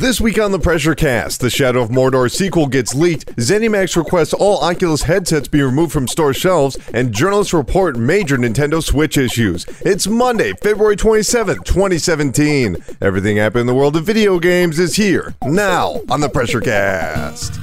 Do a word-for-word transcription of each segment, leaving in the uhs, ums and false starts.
This week on the Pressure Cast, the Shadow of Mordor sequel gets leaked, ZeniMax requests all Oculus headsets be removed from store shelves, and journalists report major Nintendo Switch issues. It's Monday, February twenty-seventh, twenty seventeen. Everything happening in the world of video games is here, now, on the Pressure Cast.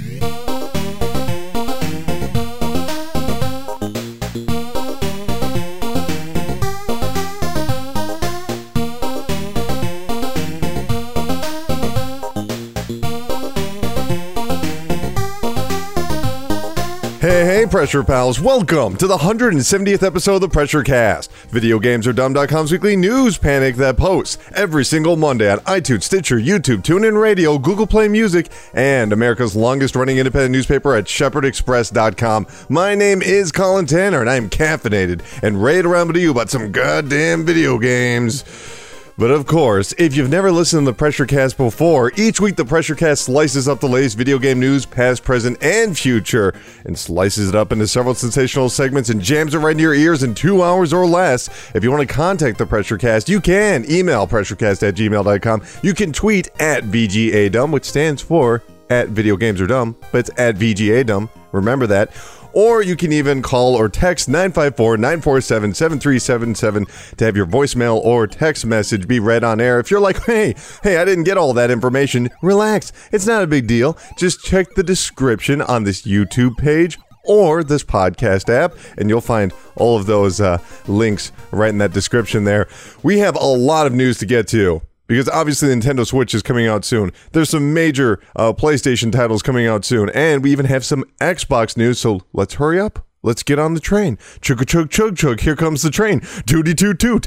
Hey, hey, Pressure Pals, welcome to the one hundred seventieth episode of the Pressure Cast, Video Games Are Dumb dot com's weekly news panic that posts every single Monday on iTunes, Stitcher, YouTube, TuneIn Radio, Google Play Music, and America's longest-running independent newspaper at Shepherd Express dot com. My name is Colin Tanner, and I am caffeinated and ready to ramble to you about some goddamn video games. But of course, if you've never listened to the Pressure Cast before, each week the Pressure Cast slices up the latest video game news, past, present, and future, and slices it up into several sensational segments and jams it right into your ears in two hours or less. If you want to contact the Pressure Cast, you can email pressurecast at gmail dot com. You can tweet at V G A Dumb, which stands for at Video Games Are Dumb, but it's at V G A Dumb. Remember that. Or you can even call or text nine five four, nine four seven, seven three seven seven to have your voicemail or text message be read on air. If you're like, hey, hey, I didn't get all that information, relax. It's not a big deal. Just check the description on this YouTube page or this podcast app, and you'll find all of those uh, links right in that description there. We have a lot of news to get to, because obviously the Nintendo Switch is coming out soon. There's some major uh, PlayStation titles coming out soon, and we even have some Xbox news, so let's hurry up. Let's get on the train. Chug chug chug chug, here comes the train. Tooty toot toot.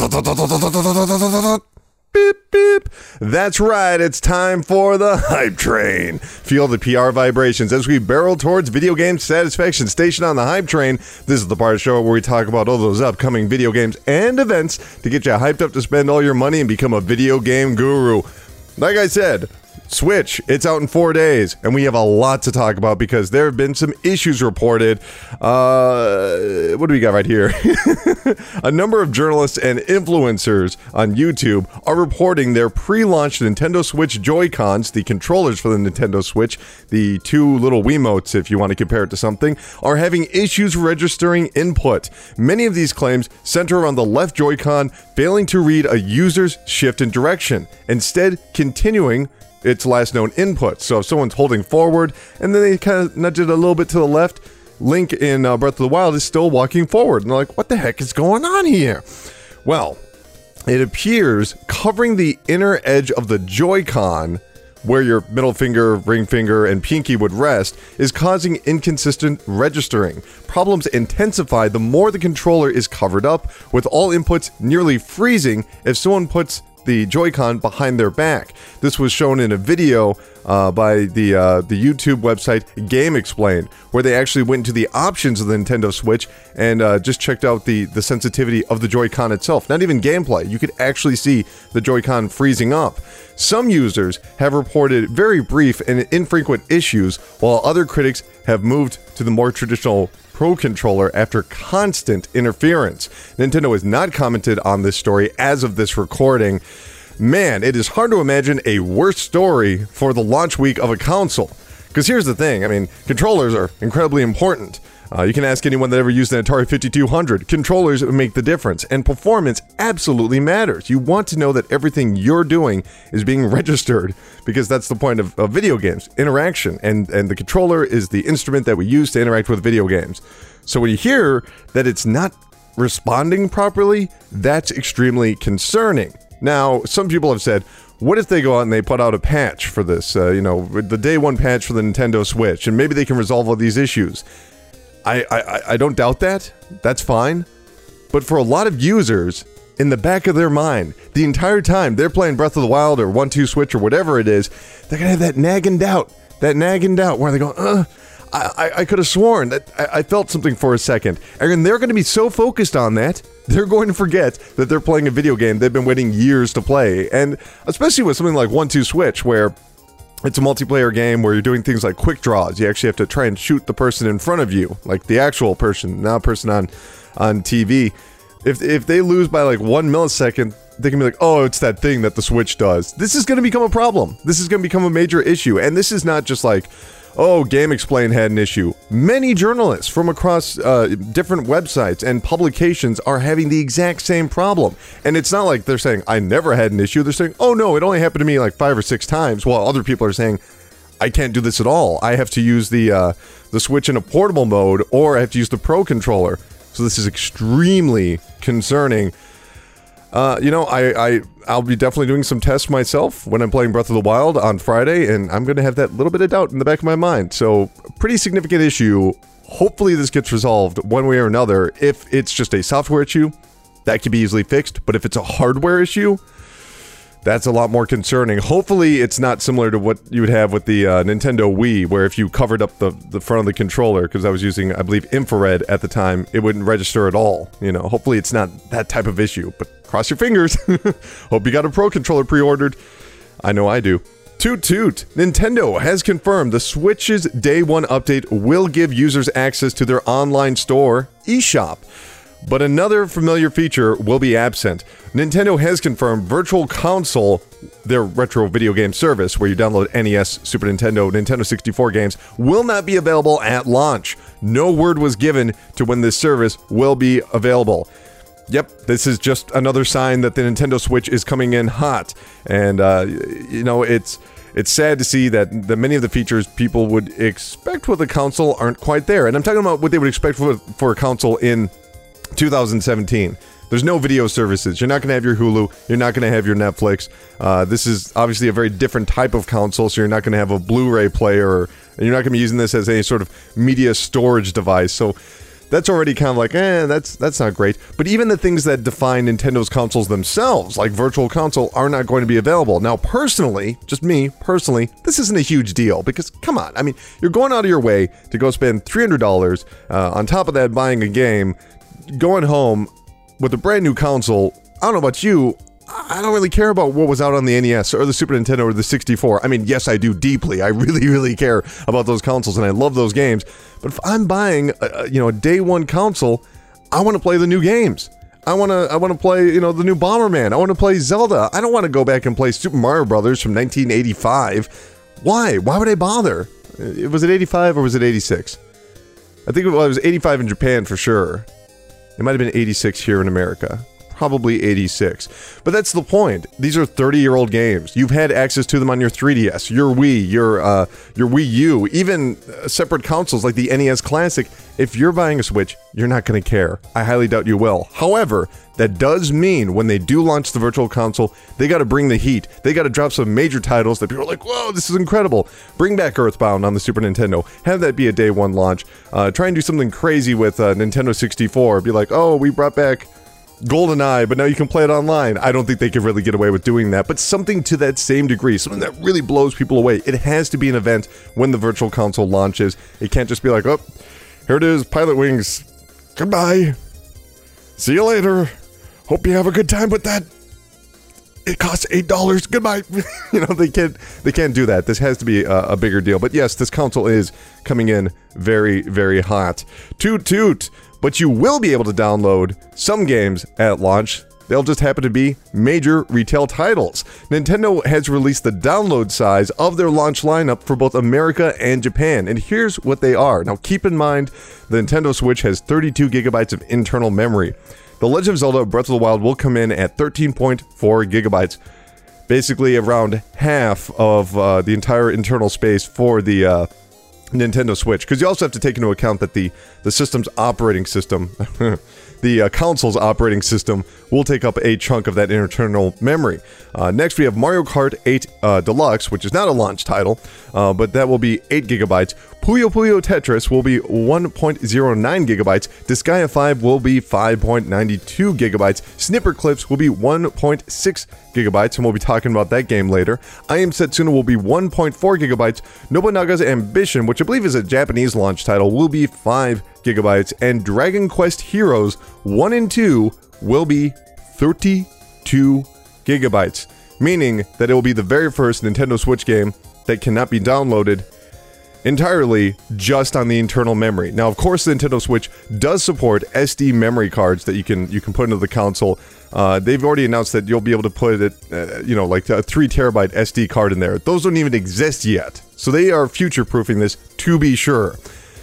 Beep beep. That's right, it's time for the Hype Train. Feel the P R vibrations as we barrel towards Video Game Satisfaction Station on the Hype Train. This is the part of the show where we talk about all those upcoming video games and events to get you hyped up to spend all your money and become a video game guru. Like I said, Switch, it's out in four days, and we have a lot to talk about because there have been some issues reported. Uh, what do we got right here? A number of journalists and influencers on YouTube are reporting their pre-launched Nintendo Switch Joy-Cons, the controllers for the Nintendo Switch, the two little Wiimotes if you want to compare it to something, are having issues registering input. Many of these claims center around the left Joy-Con failing to read a user's shift in direction, instead continuing its last known input. So if someone's holding forward and then they kind of nudge it a little bit to the left, Link in uh, Breath of the Wild is still walking forward. And they're like, what the heck is going on here? Well, it appears covering the inner edge of the Joy-Con, where your middle finger, ring finger, and pinky would rest, is causing inconsistent registering. Problems intensify the more the controller is covered up, with all inputs nearly freezing if someone puts the Joy-Con behind their back. This was shown in a video uh, by the uh, the YouTube website GameXplain, where they actually went into the options of the Nintendo Switch and uh, just checked out the, the sensitivity of the Joy-Con itself. Not even gameplay. You could actually see the Joy-Con freezing up. Some users have reported very brief and infrequent issues, while other critics have moved to the more traditional Pro Controller after constant interference. Nintendo has not commented on this story as of this recording. Man, it is hard to imagine a worse story for the launch week of a console. Because here's the thing, I mean, controllers are incredibly important. Uh, you can ask anyone that ever used an Atari fifty-two hundred. Controllers make the difference, and performance absolutely matters. You want to know that everything you're doing is being registered, because that's the point of, of video games, interaction, and, and the controller is the instrument that we use to interact with video games. So when you hear that it's not responding properly, that's extremely concerning. Now, some people have said, what if they go out and they put out a patch for this, uh, you know, the day one patch for the Nintendo Switch, and maybe they can resolve all these issues. I, I, I don't doubt that. That's fine. But for a lot of users, in the back of their mind, the entire time they're playing Breath of the Wild or one two Switch or whatever it is, they're going to have that nagging doubt. That nagging doubt where they go, uh, I, I, I could have sworn that I, I felt something for a second. And they're going to be so focused on that, they're going to forget that they're playing a video game they've been waiting years to play. And especially with something like one two Switch, where it's a multiplayer game where you're doing things like quick draws. You actually have to try and shoot the person in front of you, like the actual person, not a person on, on T V. If if they lose by like one millisecond, they can be like, oh, it's that thing that the Switch does. This is going to become a problem. This is going to become a major issue. And this is not just like, oh, GameXplain had an issue. Many journalists from across uh, different websites and publications are having the exact same problem. And it's not like they're saying, I never had an issue. They're saying, oh, no, it only happened to me like five or six times, while other people are saying, I can't do this at all. I have to use the, uh, the Switch in a portable mode, or I have to use the Pro Controller. So this is extremely concerning. Uh, you know, I, I, I'll be definitely doing some tests myself when I'm playing Breath of the Wild on Friday, and I'm going to have that little bit of doubt in the back of my mind. So, pretty significant issue. Hopefully this gets resolved one way or another. If it's just a software issue, that can be easily fixed. But if it's a hardware issue, that's a lot more concerning. Hopefully it's not similar to what you would have with the uh, Nintendo Wii, where if you covered up the, the front of the controller, because I was using, I believe, infrared at the time, it wouldn't register at all. You know, hopefully it's not that type of issue, but cross your fingers. Hope you got a Pro Controller pre-ordered. I know I do. Toot toot! Nintendo has confirmed the Switch's Day one update will give users access to their online store, eShop. But another familiar feature will be absent. Nintendo has confirmed Virtual Console, their retro video game service where you download N E S, Super Nintendo, Nintendo sixty-four games, will not be available at launch. No word was given to when this service will be available. Yep, this is just another sign that the Nintendo Switch is coming in hot. And, uh, you know, it's... It's sad to see that the many of the features people would expect with a console aren't quite there. And I'm talking about what they would expect for, for a console in two thousand seventeen. There's no video services. You're not going to have your Hulu. You're not going to have your Netflix. Uh, this is obviously a very different type of console, so you're not going to have a Blu-ray player, or, and you're not going to be using this as any sort of media storage device. So that's already kind of like, eh, that's that's not great. But even the things that define Nintendo's consoles themselves, like Virtual Console, are not going to be available. Now, personally, just me, personally, this isn't a huge deal, because, come on, I mean, you're going out of your way to go spend three hundred dollars, uh, on top of that buying a game, going home with a brand new console. I don't know about you, I don't really care about what was out on the N E S or the Super Nintendo or the sixty-four. I mean, yes, I do deeply. I really, really care about those consoles, and I love those games. But if I'm buying, a, you know, a day one console, I want to play the new games. I want to, I want to play, you know, the new Bomberman. I want to play Zelda. I don't want to go back and play Super Mario Brothers from nineteen eighty-five. Why? Why would I bother? Was it eighty-five or was it eighty-six? I think it was, well, it was eighty-five in Japan for sure. It might have been eighty-six here in America. Probably eighty-six. But that's the point. These are thirty-year-old games. You've had access to them on your three D S, your Wii, your uh, your Wii U, even uh, separate consoles like the N E S Classic. If you're buying a Switch, you're not going to care. I highly doubt you will. However, that does mean when they do launch the Virtual Console, they got to bring the heat. They got to drop some major titles that people are like, whoa, this is incredible. Bring back Earthbound on the Super Nintendo. Have that be a day one launch. Uh, try and do something crazy with uh, Nintendo sixty-four. Be like, oh, we brought back GoldenEye, but now you can play it online. I don't think they could really get away with doing that, but something to that same degree, something that really blows people away. It has to be an event when the Virtual Console launches. It can't just be like, oh, here it is, Pilot Wings. Goodbye. See you later. Hope you have a good time with that. It costs eight dollars. Goodbye. You know, they can't they can't do that. This has to be a, a bigger deal. But yes, this console is coming in very, very hot. Toot toot. But you will be able to download some games at launch. They'll just happen to be major retail titles. Nintendo has released the download size of their launch lineup for both America and Japan, and here's what they are. Now keep in mind, the Nintendo Switch has thirty-two gigabytes of internal memory. The Legend of Zelda Breath of the Wild will come in at thirteen point four gigabytes. Basically around half of uh, the entire internal space for the uh, Nintendo Switch, because you also have to take into account that the the system's operating system, the uh, console's operating system, will take up a chunk of that internal memory. Uh, next, we have Mario Kart eight uh, Deluxe, which is not a launch title, uh, but that will be eight gigabytes. Puyo Puyo Tetris will be one point zero nine gigabytes. Disgaea five will be five point nine two gigabytes. Snipper Clips will be one point six gigabytes, and we'll be talking about that game later. I Am Setsuna will be one point four gigabytes. Nobunaga's Ambition, which I believe is a Japanese launch title, will be five gigabytes. And Dragon Quest Heroes one and two will be thirty-two gigabytes, meaning that it will be the very first Nintendo Switch game that cannot be downloaded entirely just on the internal memory. Now, of course, the Nintendo Switch does support S D memory cards that you can you can put into the console. Uh, they've already announced that you'll be able to put it, uh, you know, like a three terabyte S D card in there. Those don't even exist yet, so they are future-proofing this to be sure.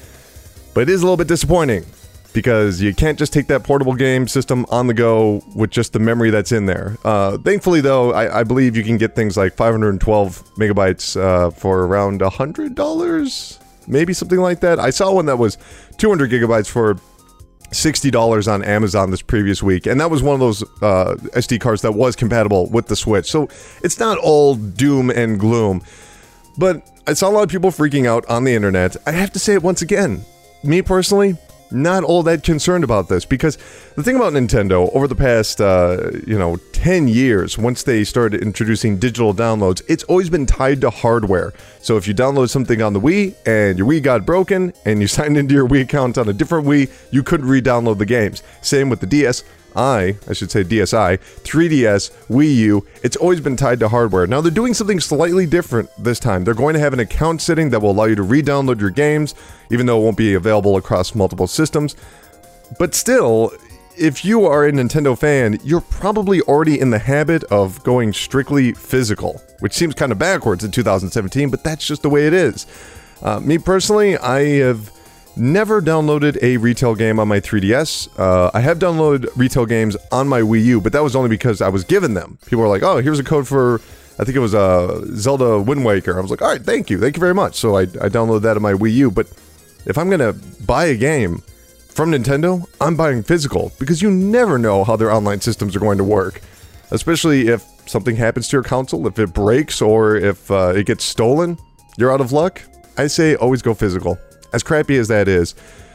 But it is a little bit disappointing because you can't just take that portable game system on the go with just the memory that's in there. Uh, thankfully, though, I, I believe you can get things like five hundred twelve megabytes uh, for around one hundred dollars, maybe something like that. I saw one that was two hundred gigabytes for sixty dollars on Amazon this previous week, and that was one of those uh, S D cards that was compatible with the Switch. So it's not all doom and gloom, but I saw a lot of people freaking out on the internet. I have to say it once again, me personally, not all that concerned about this, because the thing about Nintendo, over the past, uh, you know, ten years, once they started introducing digital downloads, it's always been tied to hardware. So if you download something on the Wii, and your Wii got broken, and you signed into your Wii account on a different Wii, you couldn't re-download the games. Same with the D S I, I should say D S I, three D S, Wii U, it's always been tied to hardware. Now they're doing something slightly different this time. They're going to have an account setting that will allow you to re-download your games, even though it won't be available across multiple systems. But still, if you are a Nintendo fan, you're probably already in the habit of going strictly physical, which seems kind of backwards in two thousand seventeen, but that's just the way it is. Uh, me personally, I have never downloaded a retail game on my three D S. Uh, I have downloaded retail games on my Wii U, but that was only because I was given them. People were like, oh, here's a code for, I think it was uh, Zelda Wind Waker. I was like, all right, thank you. Thank you very much. So I, I downloaded that on my Wii U. But if I'm going to buy a game from Nintendo, I'm buying physical, because you never know how their online systems are going to work. Especially if something happens to your console, if it breaks or if uh, it gets stolen, you're out of luck. I say always go physical. As crappy as that is.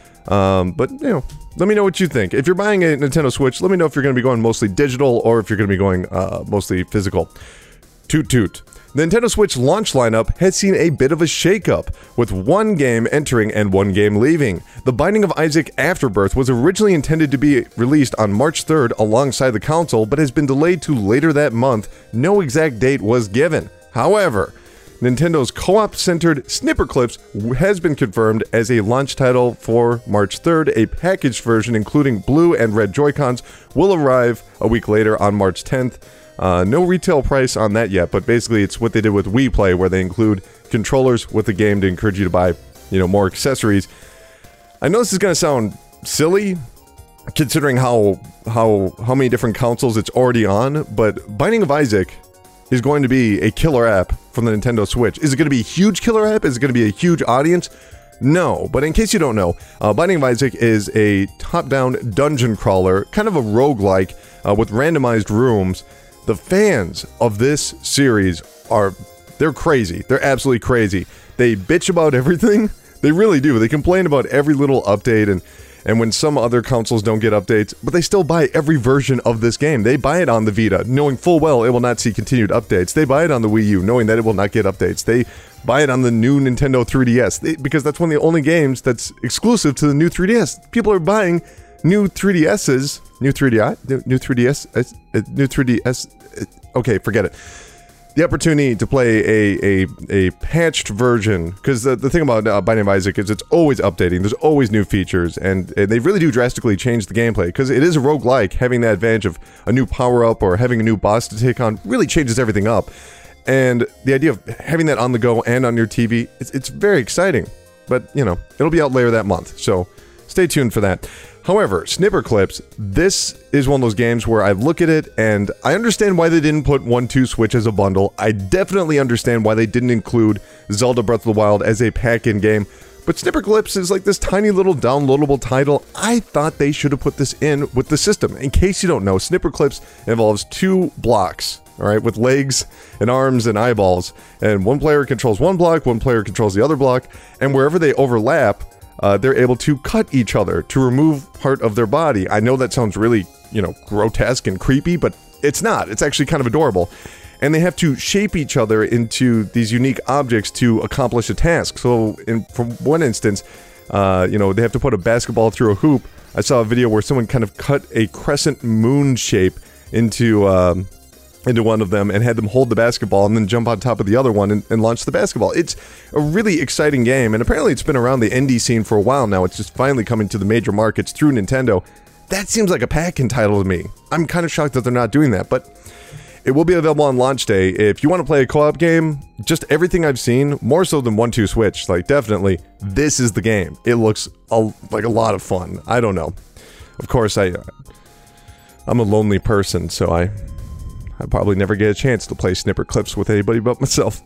Um, but, you know, let me know what you think. If you're buying a Nintendo Switch, let me know if you're going to be going mostly digital or if you're going to be going uh, mostly physical. Toot toot. The Nintendo Switch launch lineup has seen a bit of a shakeup, with one game entering and one game leaving. The Binding of Isaac Afterbirth was originally intended to be released on March third alongside the console, but has been delayed to later that month. No exact date was given. However, Nintendo's co-op-centered Snipperclips has been confirmed as a launch title for March third. A packaged version, including blue and red Joy-Cons, will arrive a week later on March tenth. Uh, no retail price on that yet, but basically it's what they did with Wii Play, where they include controllers with the game to encourage you to buy, you know, more accessories. I know this is going to sound silly, considering how how how many different consoles it's already on, but Binding of Isaac is going to be a killer app from the Nintendo Switch. Is it going to be a huge killer app? Is it going to be a huge audience? No, but in case you don't know, uh, Binding of Isaac is a top-down dungeon crawler, kind of a roguelike uh, with randomized rooms. The fans of this series are, they're crazy. They're absolutely crazy. They bitch about everything. They really do. They complain about every little update and And when some other consoles don't get updates, but they still buy every version of this game. They buy it on the Vita, knowing full well it will not see continued updates. They buy it on the Wii U, knowing that it will not get updates. They buy it on the new Nintendo three D S, they, because that's one of the only games that's exclusive to the new three D S. People are buying new three D S's, new three D I, new three D S, new three D S, okay, forget it. The opportunity to play a a, a patched version, because the, the thing about uh, Binding of Isaac is it's always updating, there's always new features, and, and they really do drastically change the gameplay, because it is a roguelike. Having that advantage of a new power-up or having a new boss to take on really changes everything up, and the idea of having that on the go and on your T V, it's, it's very exciting, but, you know, it'll be out later that month, so stay tuned for that. However, Snipperclips, this is one of those games where I look at it and I understand why they didn't put one two Switch as a bundle. I definitely understand why they didn't include Zelda Breath of the Wild as a pack-in game. But Snipperclips is like this tiny little downloadable title. I thought they should have put this in with the system. In case you don't know, Snipperclips involves two blocks, all right, with legs and arms and eyeballs. And one player controls one block, one player controls the other block, and wherever they overlap, Uh, they're able to cut each other to remove part of their body. I know that sounds really, you know, grotesque and creepy, but it's not. It's actually kind of adorable. And they have to shape each other into these unique objects to accomplish a task. So, in from one instance, uh, you know, they have to put a basketball through a hoop. I saw a video where someone kind of cut a crescent moon shape into um, into one of them and had them hold the basketball and then jump on top of the other one and, and launch the basketball. It's a really exciting game, and apparently it's been around the indie scene for a while now. It's just finally coming to the major markets through Nintendo. That seems like a pack-in title to me. I'm kind of shocked that they're not doing that, but it will be available on launch day. If you want to play a co-op game, just everything I've seen, more so than one two Switch, like definitely, this is the game. It looks a, like a lot of fun. I don't know. Of course, I, I'm a lonely person, so I... I probably never get a chance to play snipper clips with anybody but myself.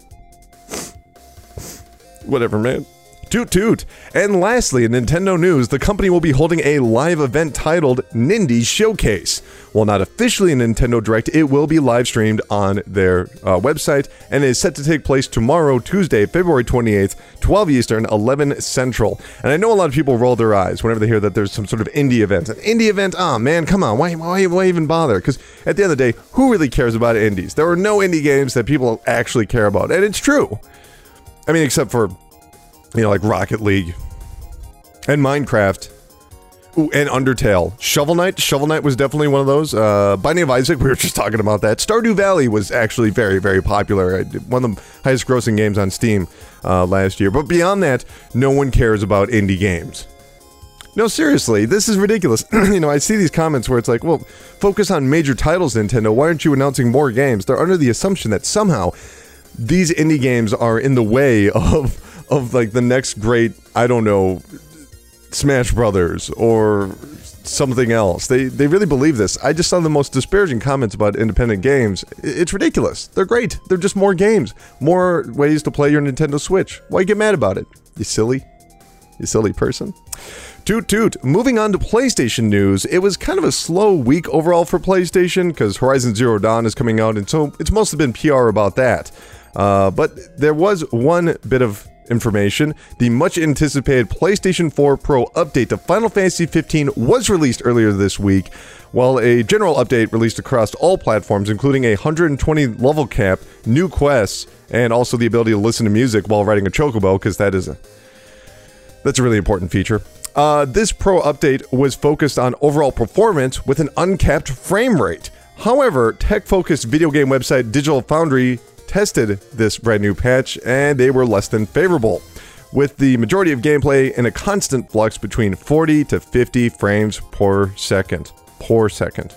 Whatever, man. Toot toot. And lastly, in Nintendo news, the company will be holding a live event titled Nindy Showcase. While not officially a Nintendo Direct, it will be live streamed on their uh, website and is set to take place tomorrow, Tuesday, February twenty-eighth, twelve Eastern, eleven Central. And I know a lot of people roll their eyes whenever they hear that there's some sort of indie event. An indie event? Oh man, come on, why, why, why even bother? Because at the end of the day, who really cares about indies? There are no indie games that people actually care about, and it's true. I mean, except for, you know, like Rocket League and Minecraft. Ooh, and Undertale. Shovel Knight. Shovel Knight was definitely one of those. Uh, Binding of Isaac, we were just talking about that. Stardew Valley was actually very, very popular. One of the highest grossing games on Steam uh, last year. But beyond that, no one cares about indie games. No, seriously, this is ridiculous. You know, I see these comments where it's like, well, focus on major titles, Nintendo. Why aren't you announcing more games? They're under the assumption that somehow these indie games are in the way of, of like, the next great, I don't know, Smash Brothers or something else. They they really believe this. I just saw the most disparaging comments about independent games. It's ridiculous. They're great. They're just more games. More ways to play your Nintendo Switch. Why get mad about it? You silly? You silly person? Toot toot. Moving on to PlayStation news. It was kind of a slow week overall for PlayStation because Horizon Zero Dawn is coming out, and so it's mostly been P R about that. Uh, but there was one bit of information. The much anticipated PlayStation four Pro update to Final Fantasy fifteen was released earlier this week, while a general update released across all platforms, including a one hundred twenty level cap, new quests, and also the ability to listen to music while riding a chocobo, because that is a that's a really important feature. Uh, this Pro update was focused on overall performance with an uncapped frame rate. However, tech-focused video game website Digital Foundry tested this brand new patch, and they were less than favorable, with the majority of gameplay in a constant flux between forty to fifty frames per second. Per second.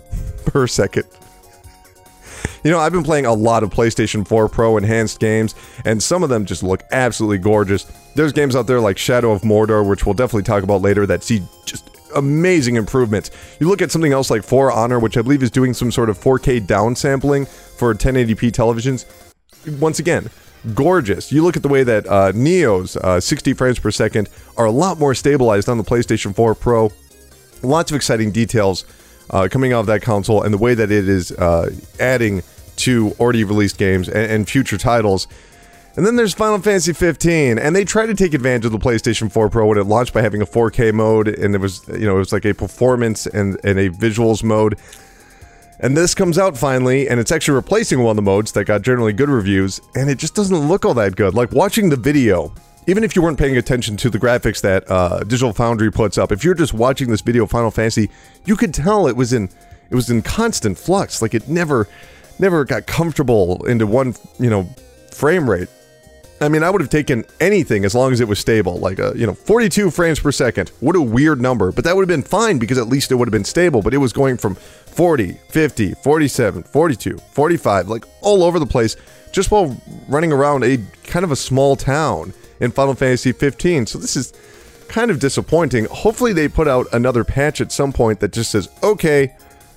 per second. You know, I've been playing a lot of PlayStation four Pro enhanced games, and some of them just look absolutely gorgeous. There's games out there like Shadow of Mordor, which we'll definitely talk about later, that see just amazing improvements. You look at something else like For Honor, which I believe is doing some sort of four K downsampling for ten eighty p televisions. Once again, gorgeous. You look at the way that uh, Neo's uh, sixty frames per second are a lot more stabilized on the PlayStation four Pro. Lots of exciting details uh, coming out of that console, and the way that it is uh, adding to already released games and, and future titles. And then there's Final Fantasy fifteen, and they tried to take advantage of the PlayStation four Pro when it launched by having a four K mode, and it was, you know, it was like a performance and, and a visuals mode. And this comes out finally, and it's actually replacing one of the modes that got generally good reviews, and it just doesn't look all that good. Like, watching the video, even if you weren't paying attention to the graphics that uh, Digital Foundry puts up, if you're just watching this video of Final Fantasy, you could tell it was in it was in constant flux. Like, it never never got comfortable into one, you know, frame rate. I mean, I would have taken anything as long as it was stable, like, a, you know, forty-two frames per second. What a weird number, but that would have been fine because at least it would have been stable, but it was going from forty, fifty, forty-seven, forty-two, forty-five, like all over the place, just while running around a kind of a small town in Final Fantasy fifteen. So this is kind of disappointing. Hopefully they put out another patch at some point that just says, okay,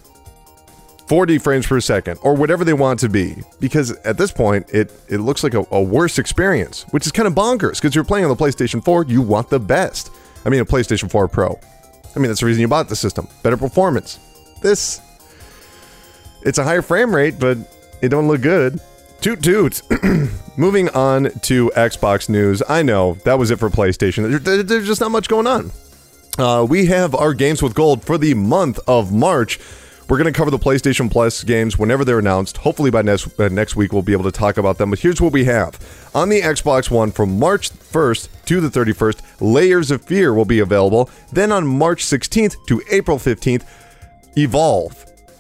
forty frames per second, or whatever they want to be, because at this point, it, it looks like a, a worse experience, which is kind of bonkers, because you're playing on the PlayStation four, you want the best. I mean, a PlayStation four Pro. I mean, that's the reason you bought the system. Better performance. This, it's a higher frame rate, but it don't look good. Toot toot. Moving on to Xbox news. I know, that was it for PlayStation. There, there's just not much going on. Uh, we have our Games with Gold for the month of March. We're going to cover the PlayStation Plus games whenever they're announced. Hopefully by next, uh, next week we'll be able to talk about them. But here's what we have. On the Xbox One, from March first to the thirty-first, Layers of Fear will be available. Then on March sixteenth to April fifteenth, Evolve.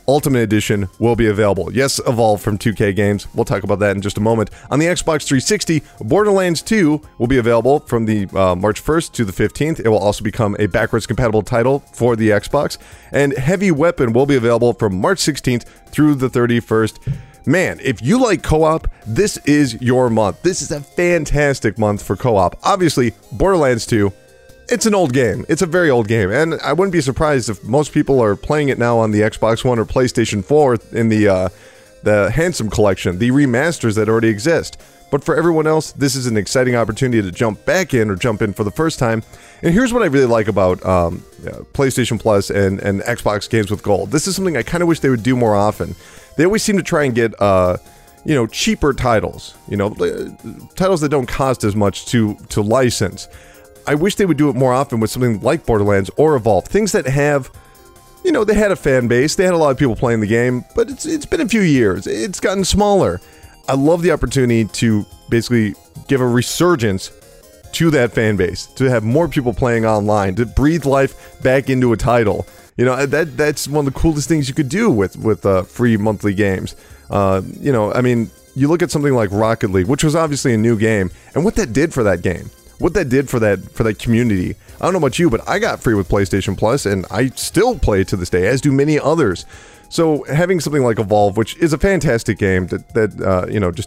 Ultimate Edition will be available. Yes, Evolve from two K Games. We'll talk about that in just a moment. On the Xbox three sixty, Borderlands two will be available from the uh, March first to the fifteenth. It will also become a backwards compatible title for the Xbox. And Heavy Weapon will be available from March sixteenth through the thirty-first. Man, if you like co-op, this is your month. This is a fantastic month for co-op. Obviously, Borderlands two, it's an old game. It's a very old game, and I wouldn't be surprised if most people are playing it now on the Xbox One or PlayStation four in the uh, the Handsome Collection, the remasters that already exist. But for everyone else, this is an exciting opportunity to jump back in or jump in for the first time. And here's what I really like about um, uh, PlayStation Plus and, and Xbox Games with Gold. This is something I kind of wish they would do more often. They always seem to try and get, uh, you know, cheaper titles. You know, titles that don't cost as much to to license. I wish they would do it more often with something like Borderlands or Evolve. Things that have, you know, they had a fan base. They had a lot of people playing the game, but it's it's been a few years. It's gotten smaller. I love the opportunity to basically give a resurgence to that fan base, to have more people playing online, to breathe life back into a title. You know, that that's one of the coolest things you could do with, with uh, free monthly games. Uh, you know, I mean, you look at something like Rocket League, which was obviously a new game, and what that did for that game, what that did for that for that community. I don't know about you, but I got free with PlayStation Plus, and I still play it to this day, as do many others. So having something like Evolve, which is a fantastic game that, that uh, you know, just...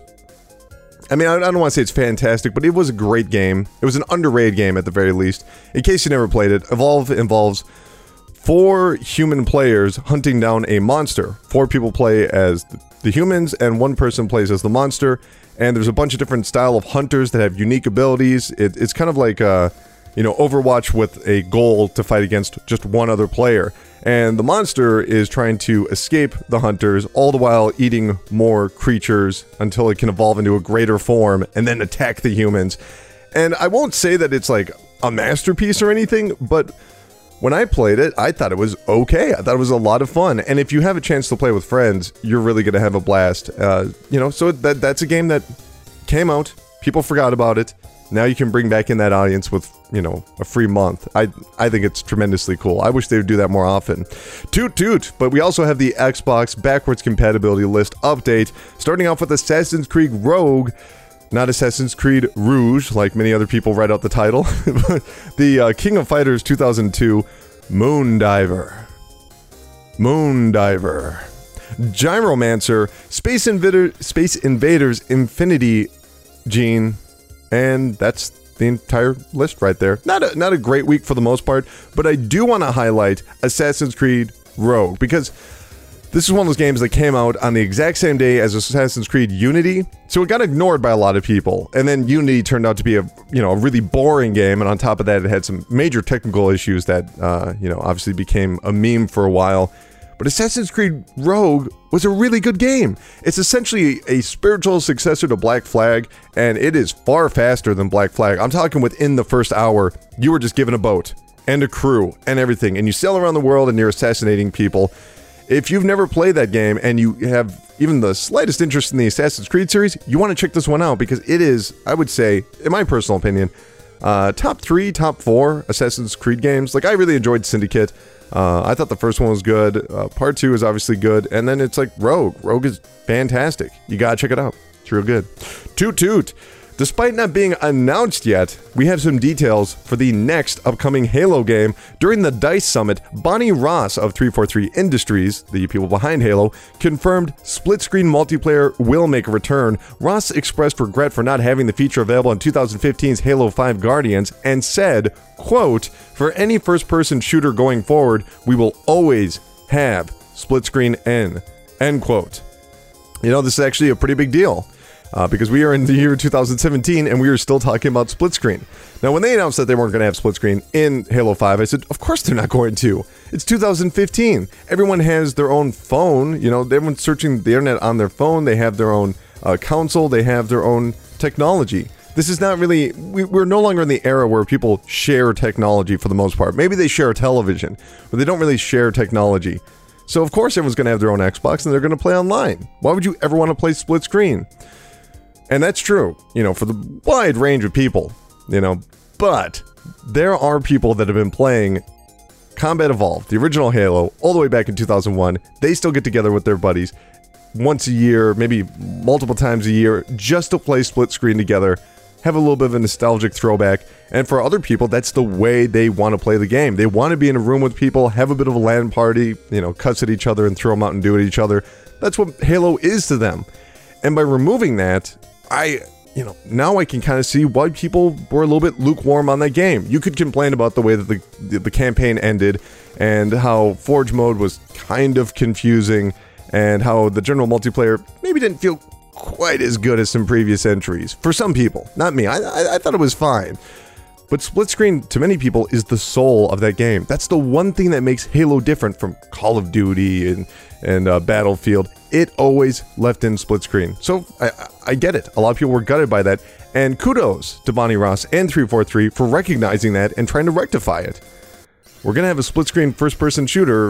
I mean, I don't want to say it's fantastic, but it was a great game. It was an underrated game at the very least. In case you never played it, Evolve involves four human players hunting down a monster. Four people play as the humans, and one person plays as the monster. And there's a bunch of different style of hunters that have unique abilities. It, it's kind of like, uh, you know, Overwatch with a goal to fight against just one other player. And the monster is trying to escape the hunters, all the while eating more creatures until it can evolve into a greater form and then attack the humans. And I won't say that it's like a masterpiece or anything, but when I played it, I thought it was okay. I thought it was a lot of fun. And if you have a chance to play with friends, you're really going to have a blast. Uh, you know, so that that's a game that came out. People forgot about it. Now you can bring back in that audience with, you know, a free month. I I think it's tremendously cool. I wish they would do that more often. Toot toot! But we also have the Xbox backwards compatibility list update, starting off with Assassin's Creed Rogue. Not Assassin's Creed Rouge, like many other people write out the title. But the uh, King of Fighters two thousand two Moondiver. Moondiver. Gyromancer, Space Invader, Space Invaders Infinity Gene, and that's the entire list right there. Not a, not a great week for the most part, but I do want to highlight Assassin's Creed Rogue, because this is one of those games that came out on the exact same day as Assassin's Creed Unity, so it got ignored by a lot of people. And then Unity turned out to be a, you know, a really boring game, and on top of that, it had some major technical issues that, uh, you know, obviously became a meme for a while. But Assassin's Creed Rogue was a really good game. It's essentially a spiritual successor to Black Flag, and it is far faster than Black Flag. I'm talking within the first hour, you were just given a boat and a crew and everything, and you sail around the world and you're assassinating people. If you've never played that game and you have even the slightest interest in the Assassin's Creed series, you want to check this one out, because it is, I would say, in my personal opinion, uh, top three, top four Assassin's Creed games. Like, I really enjoyed Syndicate. Uh, I thought the first one was good. Uh, part two is obviously good. And then it's like Rogue. Rogue is fantastic. You gotta check it out. It's real good. Toot toot. Despite not being announced yet, we have some details for the next upcoming Halo game. During the DICE Summit, Bonnie Ross of three forty-three Industries, the people behind Halo, confirmed split-screen multiplayer will make a return. Ross expressed regret for not having the feature available in two thousand fifteen's Halo five Guardians and said, quote, "For any first-person shooter going forward, we will always have split-screen N," end quote. You know, this is actually a pretty big deal. Uh, because we are in the year two thousand seventeen and we are still talking about split screen. Now, when they announced that they weren't going to have split screen in Halo five, I said, of course they're not going to. It's two thousand fifteen. Everyone has their own phone. You know, everyone's searching the internet on their phone. They have their own uh, console. They have their own technology. This is not really, we, we're no longer in the era where people share technology for the most part. Maybe they share television, but they don't really share technology. So, of course, everyone's going to have their own Xbox and they're going to play online. Why would you ever want to play split screen? And that's true, you know, for the wide range of people, you know, but there are people that have been playing Combat Evolved, the original Halo, all the way back in two thousand one. They still get together with their buddies once a year, maybe multiple times a year, just to play split screen together, have a little bit of a nostalgic throwback. And for other people, that's the way they want to play the game. They want to be in a room with people, have a bit of a LAN party, you know, cuss at each other and throw Mountain Dew at each other. That's what Halo is to them. And by removing that, I, you know, now I can kind of see why people were a little bit lukewarm on that game. You could complain about the way that the, the, the campaign ended and how Forge mode was kind of confusing and how the general multiplayer maybe didn't feel quite as good as some previous entries. For some people, not me. I, I, I thought it was fine. But split screen, to many people, is the soul of that game. That's the one thing that makes Halo different from Call of Duty and, and uh, Battlefield. It always left in split screen. So I, I get it. A lot of people were gutted by that. And kudos to Bonnie Ross and three forty-three for recognizing that and trying to rectify it. We're going to have a split screen first person shooter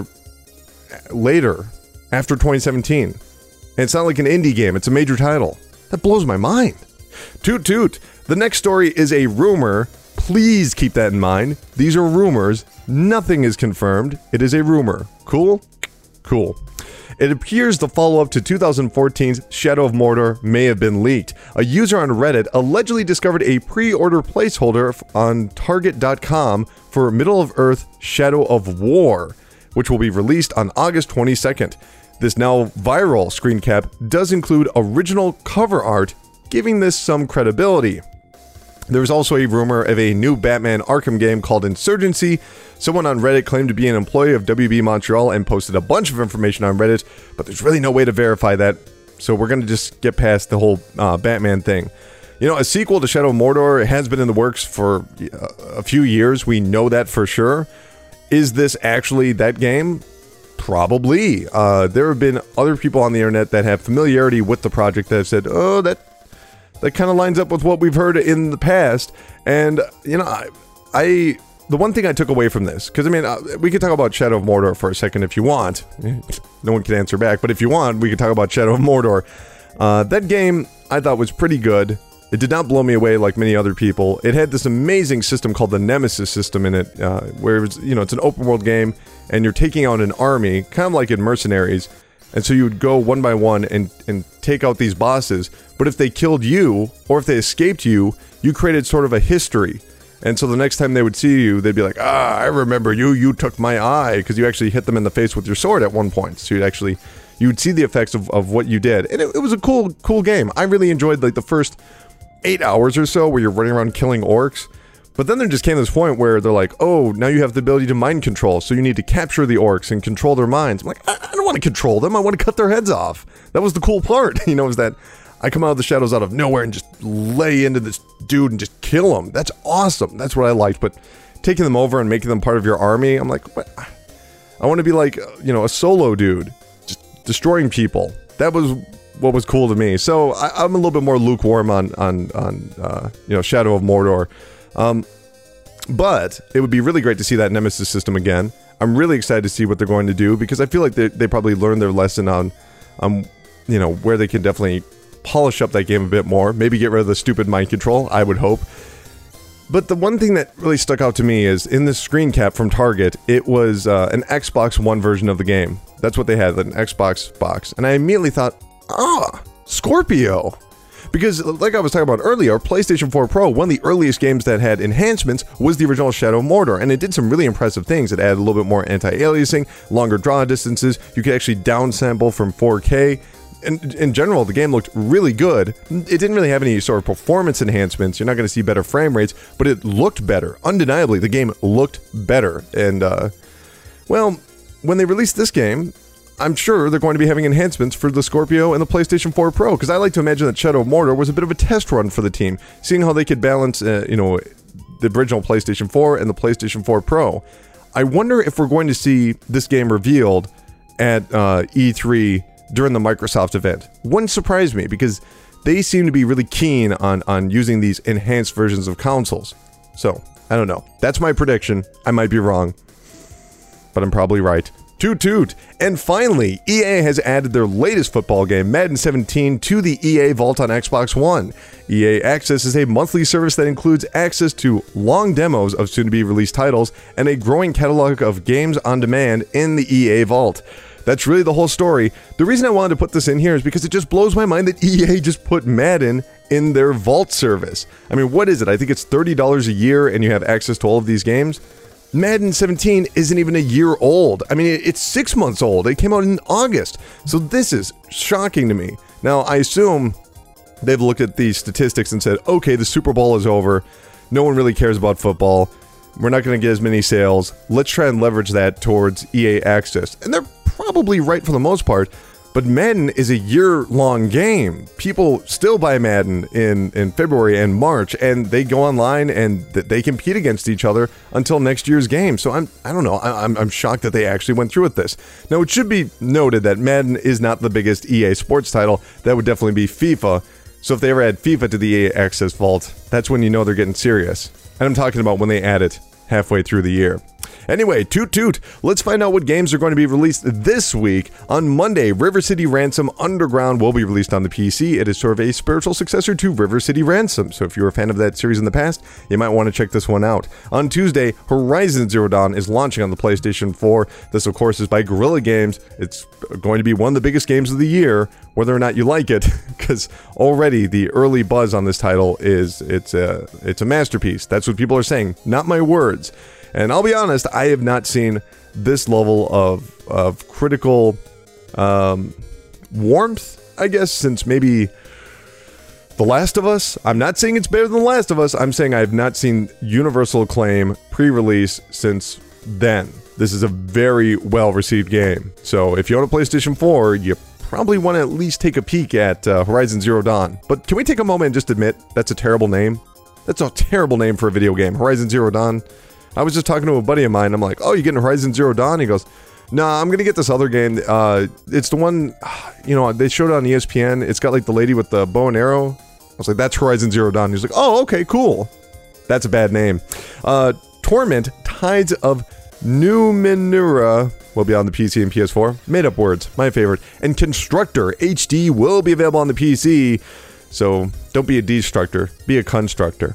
later, after twenty seventeen. And it's not like an indie game. It's a major title. That blows my mind. Toot toot. The next story is a rumor. Please keep that in mind. These are rumors. Nothing is confirmed. It is a rumor. Cool? Cool. It appears the follow-up to two thousand fourteen's Shadow of Mordor may have been leaked. A user on Reddit allegedly discovered a pre-order placeholder on Target dot com for Middle-of-Earth Shadow of War, which will be released on August twenty-second. This now viral screen cap does include original cover art, giving this some credibility. There was also a rumor of a new Batman Arkham game called Insurgency. Someone on Reddit claimed to be an employee of W B Montreal and posted a bunch of information on Reddit, but there's really no way to verify that, so we're going to just get past the whole uh, Batman thing. You know, a sequel to Shadow of Mordor has been in the works for a few years. We know that for sure. Is this actually that game? Probably. Uh, there have been other people on the internet that have familiarity with the project that have said, oh, that that kind of lines up with what we've heard in the past. And, you know, I, I the one thing I took away from this, because, I mean, uh, we could talk about Shadow of Mordor for a second if you want. No one can answer back, but if you want, we could talk about Shadow of Mordor. Uh, that game, I thought, was pretty good. It did not blow me away like many other people. It had this amazing system called the Nemesis system in it, uh, where it was, you know, it's an open world game, and you're taking out an army, kind of like in Mercenaries, and so you would go one by one and, and take out these bosses, but if they killed you, or if they escaped you, you created sort of a history, and so the next time they would see you, they'd be like, ah, I remember you, you took my eye, because you actually hit them in the face with your sword at one point, so you'd actually, you would see the effects of, of what you did, and it, it was a cool, cool game. I really enjoyed, like, the first eight hours or so where you're running around killing orcs. But then there just came this point where they're like, oh, now you have the ability to mind control, so you need to capture the orcs and control their minds. I'm like, I, I don't want to control them, I want to cut their heads off. That was the cool part, you know, is that I come out of the shadows out of nowhere and just lay into this dude and just kill him. That's awesome. That's what I liked. But taking them over and making them part of your army, I'm like, what? I want to be like, you know, a solo dude, just destroying people. That was what was cool to me. So I, I'm a little bit more lukewarm on, on, on uh, you know, Shadow of Mordor. Um, but it would be really great to see that Nemesis system again. I'm really excited to see what they're going to do, because I feel like they, they probably learned their lesson on, um, you know, where they can definitely polish up that game a bit more. Maybe get rid of the stupid mind control, I would hope. But the one thing that really stuck out to me is in the screen cap from Target, it was uh, an Xbox One version of the game. That's what they had, an Xbox box. And I immediately thought, ah, Scorpio. Because, like I was talking about earlier, PlayStation four Pro, one of the earliest games that had enhancements was the original Shadow of Mordor, and it did some really impressive things. It added a little bit more anti-aliasing, longer draw distances, you could actually downsample from four K. And in general, the game looked really good. It didn't really have any sort of performance enhancements. You're not going to see better frame rates, but it looked better. Undeniably, the game looked better. And, uh, well, when they released this game, I'm sure they're going to be having enhancements for the Scorpio and the PlayStation four Pro, because I like to imagine that Shadow of Mordor was a bit of a test run for the team, seeing how they could balance, uh, you know, the original PlayStation four and the PlayStation four Pro. I wonder if we're going to see this game revealed at uh, E three during the Microsoft event. Wouldn't surprise me, because they seem to be really keen on, on using these enhanced versions of consoles. So, I don't know. That's my prediction. I might be wrong, but I'm probably right. Toot toot. And finally, E A has added their latest football game, Madden seventeen, to the E A Vault on Xbox One. E A Access is a monthly service that includes access to long demos of soon-to-be-released titles and a growing catalog of games on demand in the E A Vault. That's really the whole story. The reason I wanted to put this in here is because it just blows my mind that E A just put Madden in their Vault service. I mean, what is it? I think it's thirty dollars a year and you have access to all of these games. Madden seventeen isn't even a year old. I mean, it's six months old. It came out in August. So this is shocking to me. Now, I assume they've looked at these statistics and said, okay, the Super Bowl is over. No one really cares about football. We're not going to get as many sales. Let's try and leverage that towards E A Access. And they're probably right for the most part. But Madden is a year-long game. People still buy Madden in, in February and March, and they go online and th- they compete against each other until next year's game. So I'm, I don't know, I, I'm, I'm shocked that they actually went through with this. Now, it should be noted that Madden is not the biggest E A sports title. That would definitely be FIFA. So if they ever add FIFA to the E A Access Vault, that's when you know they're getting serious. And I'm talking about when they add it halfway through the year. Anyway, toot toot, let's find out what games are going to be released this week. On Monday, River City Ransom Underground will be released on the P C. It is sort of a spiritual successor to River City Ransom, so if you were a fan of that series in the past, you might want to check this one out. On Tuesday, Horizon Zero Dawn is launching on the PlayStation four. This, of course, is by Guerrilla Games. It's going to be one of the biggest games of the year, whether or not you like it, because already the early buzz on this title is it's a, it's a masterpiece. That's what people are saying, not my words. And I'll be honest, I have not seen this level of of critical um, warmth, I guess, since maybe The Last of Us. I'm not saying it's better than The Last of Us. I'm saying I have not seen universal acclaim pre-release since then. This is a very well-received game. So if you own a PlayStation four, you probably want to at least take a peek at uh, Horizon Zero Dawn. But can we take a moment and just admit that's a terrible name? That's a terrible name for a video game. Horizon Zero Dawn. I was just talking to a buddy of mine. I'm like, oh, you getting Horizon Zero Dawn? He goes, no, nah, I'm going to get this other game. Uh, it's the one, you know, they showed it on E S P N. It's got like the lady with the bow and arrow. I was like, that's Horizon Zero Dawn. He's like, oh, okay, cool. That's a bad name. Uh, Torment, Tides of Numenera will be on the P C and P S four. Made up words, my favorite. And Constructor H D will be available on the P C. So don't be a destructor, be a constructor.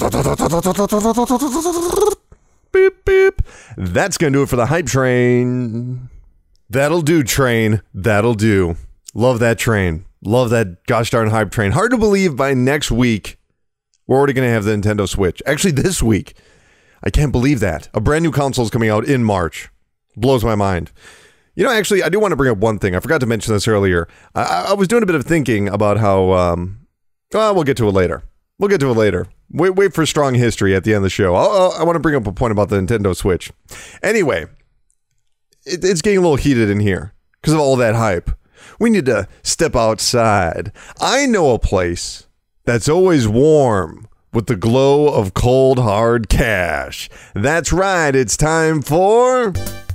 Beep, beep. That's going to do it for the Hype Train. That'll do, train. That'll do. Love that train. Love that gosh darn Hype Train. Hard to believe by next week, we're already going to have the Nintendo Switch. Actually, this week. I can't believe that. A brand new console is coming out in March. Blows my mind. You know, actually, I do want to bring up one thing. I forgot to mention this earlier. I, I was doing a bit of thinking about how, um, well, we'll get to it later. We'll get to it later. Wait, wait for strong history at the end of the show. I'll, I'll, I want to bring up a point about the Nintendo Switch. Anyway, it, it's getting a little heated in here because of all that hype. We need to step outside. I know a place that's always warm with the glow of cold, hard cash. That's right. It's time for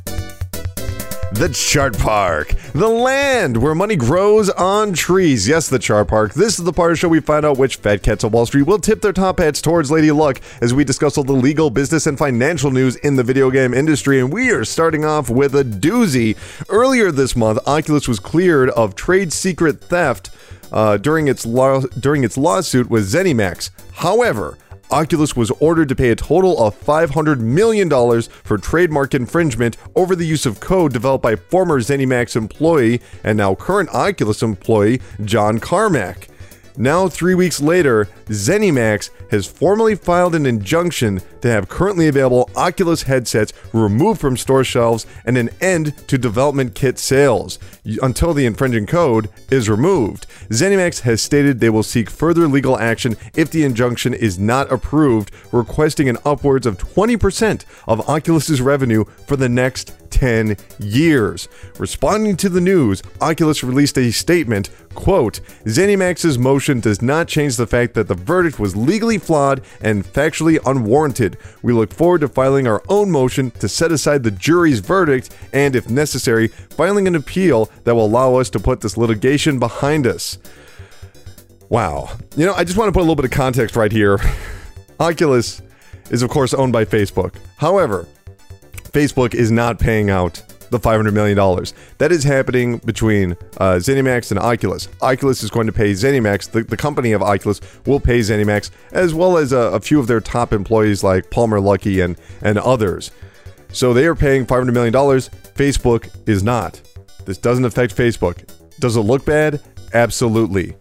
the Chart Park, the land where money grows on trees. Yes, the Chart Park. This is the part of the show we find out which fat cats on Wall Street will tip their top hats towards Lady Luck as we discuss all the legal, business, and financial news in the video game industry. And we are starting off with a doozy. Earlier this month, Oculus was cleared of trade secret theft uh, during its law- during its lawsuit with ZeniMax. However, Oculus was ordered to pay a total of five hundred million dollars for trademark infringement over the use of code developed by former ZeniMax employee and now current Oculus employee John Carmack. Now, three weeks later, ZeniMax has formally filed an injunction to have currently available Oculus headsets removed from store shelves and an end to development kit sales until the infringing code is removed. ZeniMax has stated they will seek further legal action if the injunction is not approved, requesting an upwards of twenty percent of Oculus's revenue for the next ten years. Responding to the news, Oculus released a statement, quote, ZeniMax's motion does not change the fact that the verdict was legally flawed and factually unwarranted. We look forward to filing our own motion to set aside the jury's verdict and, if necessary, filing an appeal that will allow us to put this litigation behind us. Wow. You know, I just want to put a little bit of context right here. Oculus is, of course, owned by Facebook. However, Facebook is not paying out the five hundred million dollars. That is happening between uh, ZeniMax and Oculus. Oculus is going to pay ZeniMax. The, the company of Oculus will pay ZeniMax, as well as a, a few of their top employees like Palmer Luckey and, and others. So they are paying five hundred million dollars. Facebook is not. This doesn't affect Facebook. Does it look bad? Absolutely.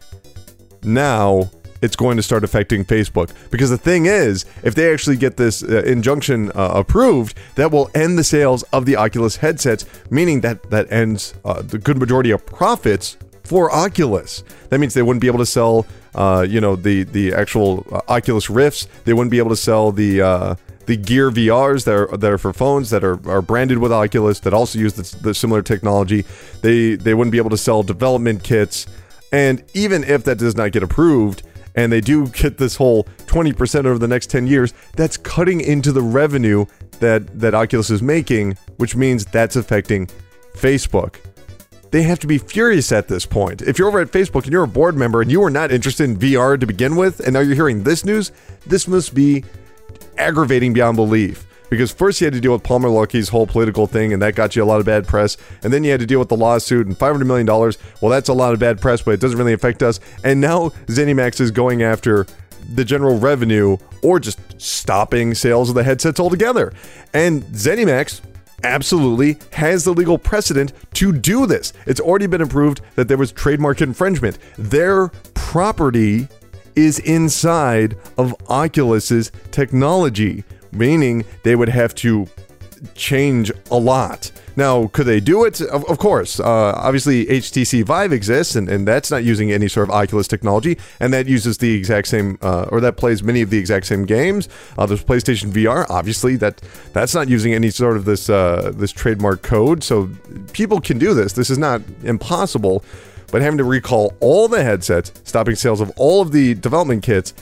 Now it's going to start affecting Facebook. Because the thing is, if they actually get this uh, injunction uh, approved, that will end the sales of the Oculus headsets, meaning that that ends uh, the good majority of profits for Oculus. That means they wouldn't be able to sell, uh, you know, the the actual uh, Oculus Rifts. They wouldn't be able to sell the uh, the Gear V Rs that are that are for phones that are, are branded with Oculus that also use the, the similar technology. They they wouldn't be able to sell development kits, and even if that does not get approved, and they do get this whole twenty percent over the next ten years, that's cutting into the revenue that, that Oculus is making, which means that's affecting Facebook. They have to be furious at this point. If you're over at Facebook and you're a board member and you were not interested in V R to begin with, and now you're hearing this news, this must be aggravating beyond belief. Because first you had to deal with Palmer Luckey's whole political thing, and that got you a lot of bad press. And then you had to deal with the lawsuit and five hundred million dollars. Well, that's a lot of bad press, but it doesn't really affect us. And now ZeniMax is going after the general revenue or just stopping sales of the headsets altogether. And ZeniMax absolutely has the legal precedent to do this. It's already been approved that there was trademark infringement. Their property is inside of Oculus's technology, meaning they would have to change a lot. Now, could they do it? Of, of course. Uh, obviously, H T C Vive exists, and, and that's not using any sort of Oculus technology, and that uses the exact same, uh, or that plays many of the exact same games. Uh, there's PlayStation V R, obviously, that that's not using any sort of this uh, this trademark code, so people can do this. This is not impossible, but having to recall all the headsets, stopping sales of all of the development kits,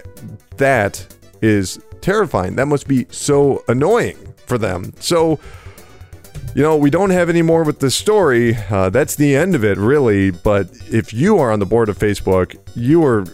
that is terrifying. That must be so annoying for them. So, you know, we don't have any more with this story. Uh, that's the end of it, really. But if you are on the board of Facebook, you are,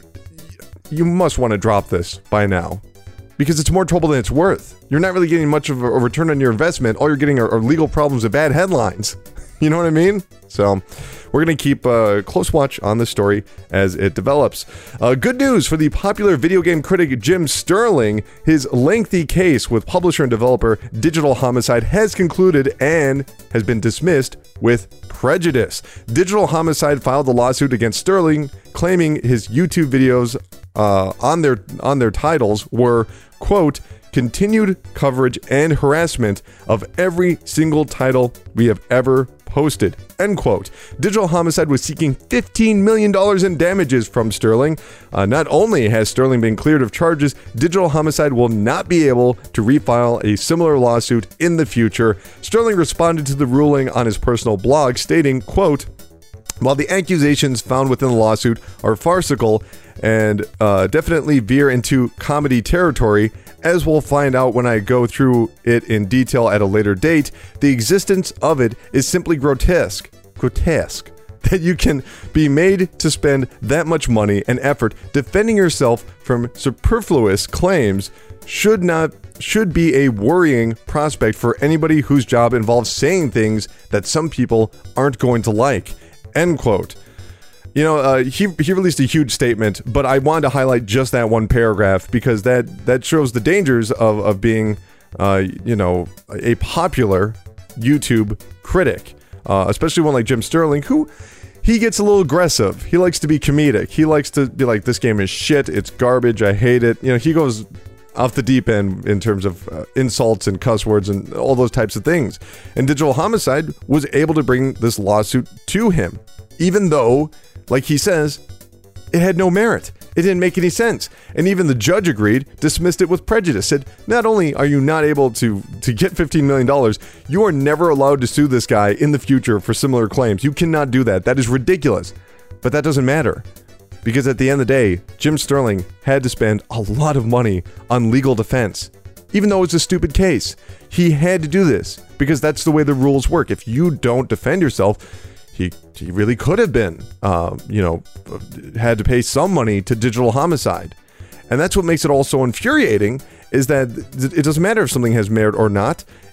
you must want to drop this by now, because it's more trouble than it's worth. You're not really getting much of a return on your investment. All you're getting are, are legal problems and bad headlines. You know what I mean? So we're going to keep a close watch on this story as it develops. Uh, good news for the popular video game critic Jim Sterling. His lengthy case with publisher and developer Digital Homicide has concluded and has been dismissed with prejudice. Digital Homicide filed a lawsuit against Sterling, claiming his YouTube videos uh, on their on their titles were, quote, continued coverage and harassment of every single title we have ever posted, end quote. Digital Homicide was seeking fifteen million dollars in damages from Sterling. Uh, not only has Sterling been cleared of charges, Digital Homicide will not be able to refile a similar lawsuit in the future. Sterling responded to the ruling on his personal blog, stating, quote, while the accusations found within the lawsuit are farcical and uh, definitely veer into comedy territory, as we'll find out when I go through it in detail at a later date, the existence of it is simply grotesque. Grotesque. That you can be made to spend that much money and effort defending yourself from superfluous claims should not should be a worrying prospect for anybody whose job involves saying things that some people aren't going to like. End quote. You know, uh, he he released a huge statement, but I wanted to highlight just that one paragraph because that that shows the dangers of of being, uh, you know, a popular YouTube critic, uh, especially one like Jim Sterling, who he gets a little aggressive. He likes to be comedic. He likes to be like, this game is shit. It's garbage. I hate it. You know, he goes off the deep end in terms of uh, insults and cuss words and all those types of things. And Digital Homicide was able to bring this lawsuit to him, even though, like he says, it had no merit. It didn't make any sense. And even the judge agreed, dismissed it with prejudice, said, not only are you not able to, to get fifteen million dollars, you are never allowed to sue this guy in the future for similar claims. You cannot do that. That is ridiculous. But that doesn't matter. Because at the end of the day, Jim Sterling had to spend a lot of money on legal defense. Even though it's a stupid case, he had to do this because that's the way the rules work. If you don't defend yourself, he, he really could have been, uh, you know, had to pay some money to Digital Homicide. And that's what makes it all so infuriating, is that it doesn't matter if something has merit or not.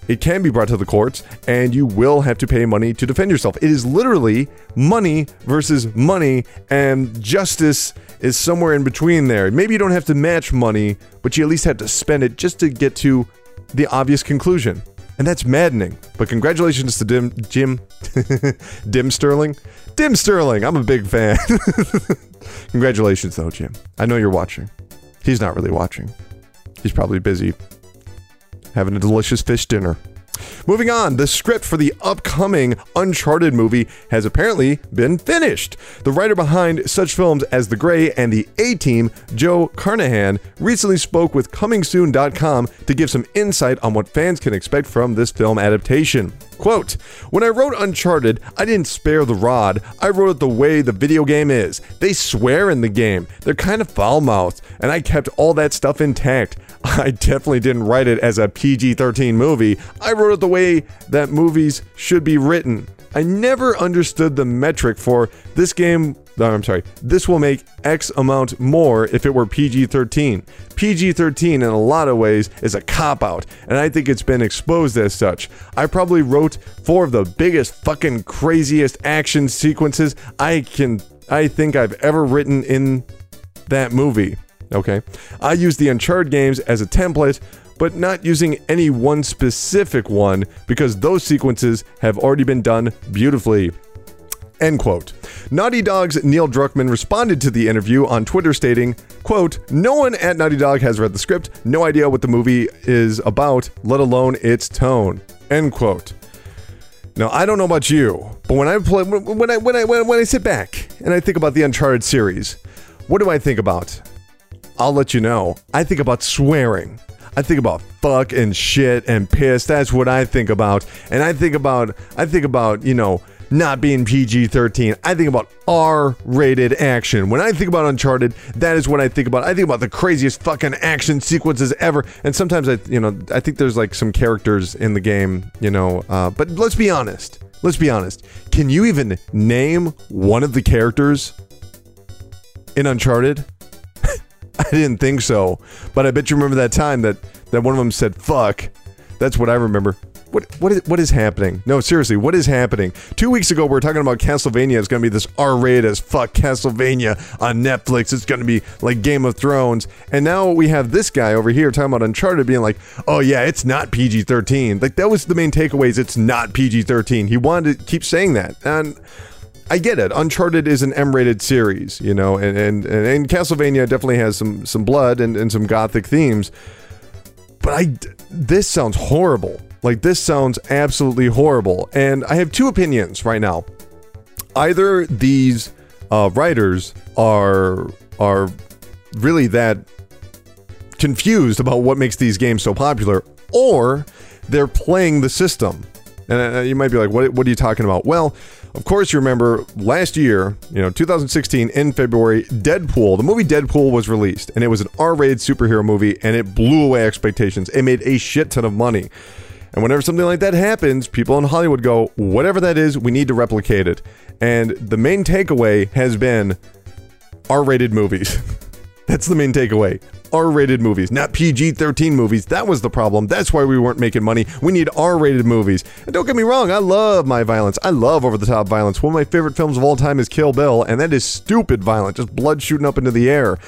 it can be brought to the courts, and you will have to pay money to defend yourself. It is literally money versus money, and justice is somewhere in between there. Maybe you don't have to match money, but you at least have to spend it just to get to the obvious conclusion. And that's maddening. But congratulations to Dim, Jim, Dim Sterling. Dim Sterling, I'm a big fan. Congratulations though, Jim. I know you're watching. He's not really watching. He's probably busy having a delicious fish dinner. Moving on, the script for the upcoming Uncharted movie has apparently been finished. The writer behind such films as The Grey and The A-Team, Joe Carnahan, recently spoke with coming soon dot com to give some insight on what fans can expect from this film adaptation. Quote, "When I wrote Uncharted, I didn't spare the rod. I wrote it the way the video game is. They swear in the game. They're kind of foul-mouthed, and I kept all that stuff intact. I definitely didn't write it as a P G thirteen movie. I wrote it the way that movies should be written. I never understood the metric for this game. No, I'm sorry. This will make X amount more if it were P G thirteen. P G thirteen in a lot of ways is a cop-out, and I think it's been exposed as such. I probably wrote four of the biggest fucking craziest action sequences I can I think I've ever written in that movie. Okay. I use the Uncharted games as a template, but not using any one specific one because those sequences have already been done beautifully." End quote. Naughty Dog's Neil Druckmann responded to the interview on Twitter stating, quote, "No one at Naughty Dog has read the script, no idea what the movie is about, let alone its tone." End quote. Now, I don't know about you, but when I play, when I when I when I sit back and I think about the Uncharted series, what do I think about? I'll let you know. I think about swearing. I think about fuck and shit and piss. That's what I think about. And I think about, I think about, you know, not being P G thirteen. I think about R-rated action. When I think about Uncharted, that is what I think about. I think about the craziest fucking action sequences ever. And sometimes I, you know, I think there's like some characters in the game, you know, uh, but let's be honest. Let's be honest. Can you even name one of the characters in Uncharted? I didn't think so, but I bet you remember that time that, that one of them said fuck. That's what I remember. What what is what is happening? No, seriously, what is happening? Two weeks ago, we were talking about Castlevania. It's going to be this R-rated as fuck Castlevania on Netflix. It's going to be like Game of Thrones. And now we have this guy over here talking about Uncharted being like, oh yeah, it's not P G thirteen. Like, that was the main takeaways. It's not P G thirteen. He wanted to keep saying that. And I get it. Uncharted is an M-rated series, you know, and, and, and, and Castlevania definitely has some, some blood and, and some gothic themes. But I, this sounds horrible. Like, this sounds absolutely horrible. And I have two opinions right now. Either these uh, writers are, are really that confused about what makes these games so popular, or they're playing the system. And uh, you might be like, what, what are you talking about? Well, of course, you remember last year, you know, two thousand sixteen, in February, Deadpool, the movie Deadpool was released, and it was an R-rated superhero movie, and it blew away expectations. It made a shit ton of money. And whenever something like that happens, people in Hollywood go, whatever that is, we need to replicate it. And the main takeaway has been R-rated movies. That's the main takeaway. R-rated movies, not P G thirteen movies. That was the problem. That's why we weren't making money. We need R-rated movies. And don't get me wrong, I love my violence. I love over-the-top violence. One of my favorite films of all time is Kill Bill, and that is stupid violent, just blood shooting up into the air.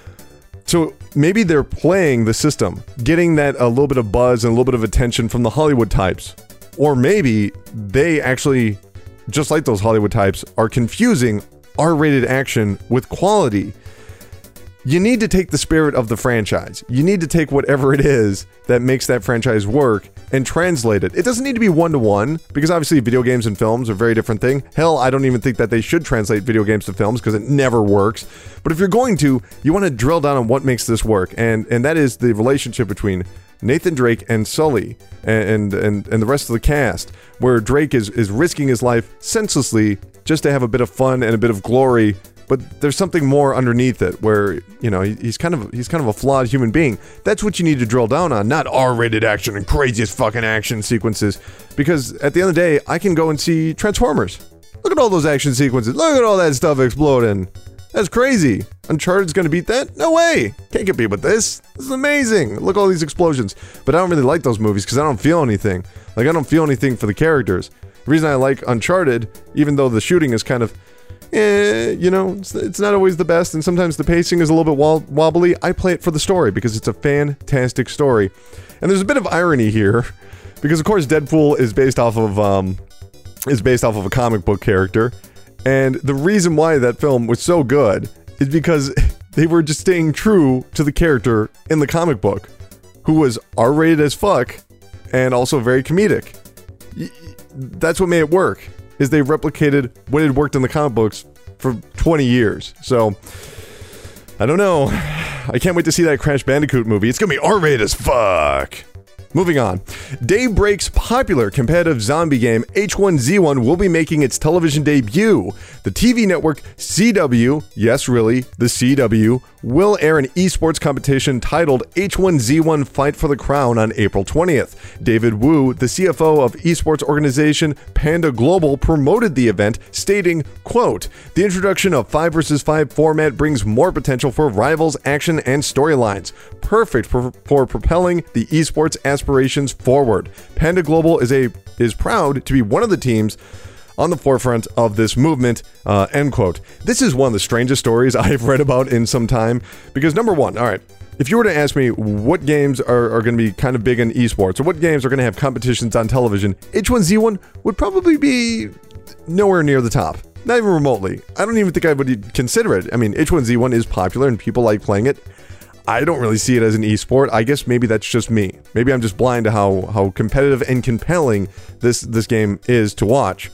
So maybe they're playing the system, getting that a little bit of buzz and a little bit of attention from the Hollywood types. Or maybe they actually, just like those Hollywood types, are confusing R-rated action with quality. You need to take the spirit of the franchise. You need to take whatever it is that makes that franchise work and translate it. It doesn't need to be one-to-one, because obviously video games and films are a very different thing. Hell, I don't even think that they should translate video games to films, because it never works. But if you're going to, you want to drill down on what makes this work, and and that is the relationship between Nathan Drake and Sully and and and the rest of the cast, where Drake is is risking his life senselessly just to have a bit of fun and a bit of glory. But there's something more underneath it, where, you know, he's kind of he's kind of a flawed human being. That's what you need to drill down on, not R-rated action and craziest fucking action sequences. Because at the end of the day, I can go and see Transformers. Look at all those action sequences. Look at all that stuff exploding. That's crazy. Uncharted's going to beat that? No way. Can't compete with this. This is amazing. Look at all these explosions. But I don't really like those movies because I don't feel anything. Like, I don't feel anything for the characters. The reason I like Uncharted, even though the shooting is kind of, eh, you know, it's, it's not always the best, and sometimes the pacing is a little bit wo- wobbly, I play it for the story because it's a fantastic story. And there's a bit of irony here because, of course, Deadpool is based off of, um, is based off of a comic book character. And the reason why that film was so good is because they were just staying true to the character in the comic book, who was R-rated as fuck and also very comedic. That's what made it work, is they replicated what had worked in the comic books for twenty years. So, I don't know. I can't wait to see that Crash Bandicoot movie. It's gonna be R-rated as fuck. Moving on. Daybreak's popular competitive zombie game H one Z one will be making its television debut. The T V network C W, yes really, the C W, will air an esports competition titled H one Z one Fight for the Crown on April twentieth. David Wu, the C F O of esports organization Panda Global, promoted the event, stating, quote, "The introduction of five versus five format brings more potential for rivals, action, and storylines. Perfect for, for propelling the esports aspirations forward. Panda Global is a is proud to be one of the teams on the forefront of this movement," uh, end quote. This is one of the strangest stories I've read about in some time, because number one, all right, if you were to ask me what games are, are going to be kind of big in esports, or what games are going to have competitions on television, H one Z one would probably be nowhere near the top. Not even remotely. I don't even think I would consider it. I mean, H one Z one is popular and people like playing it. I don't really see it as an esport. I guess maybe that's just me. Maybe I'm just blind to how, how competitive and compelling this, this game is to watch.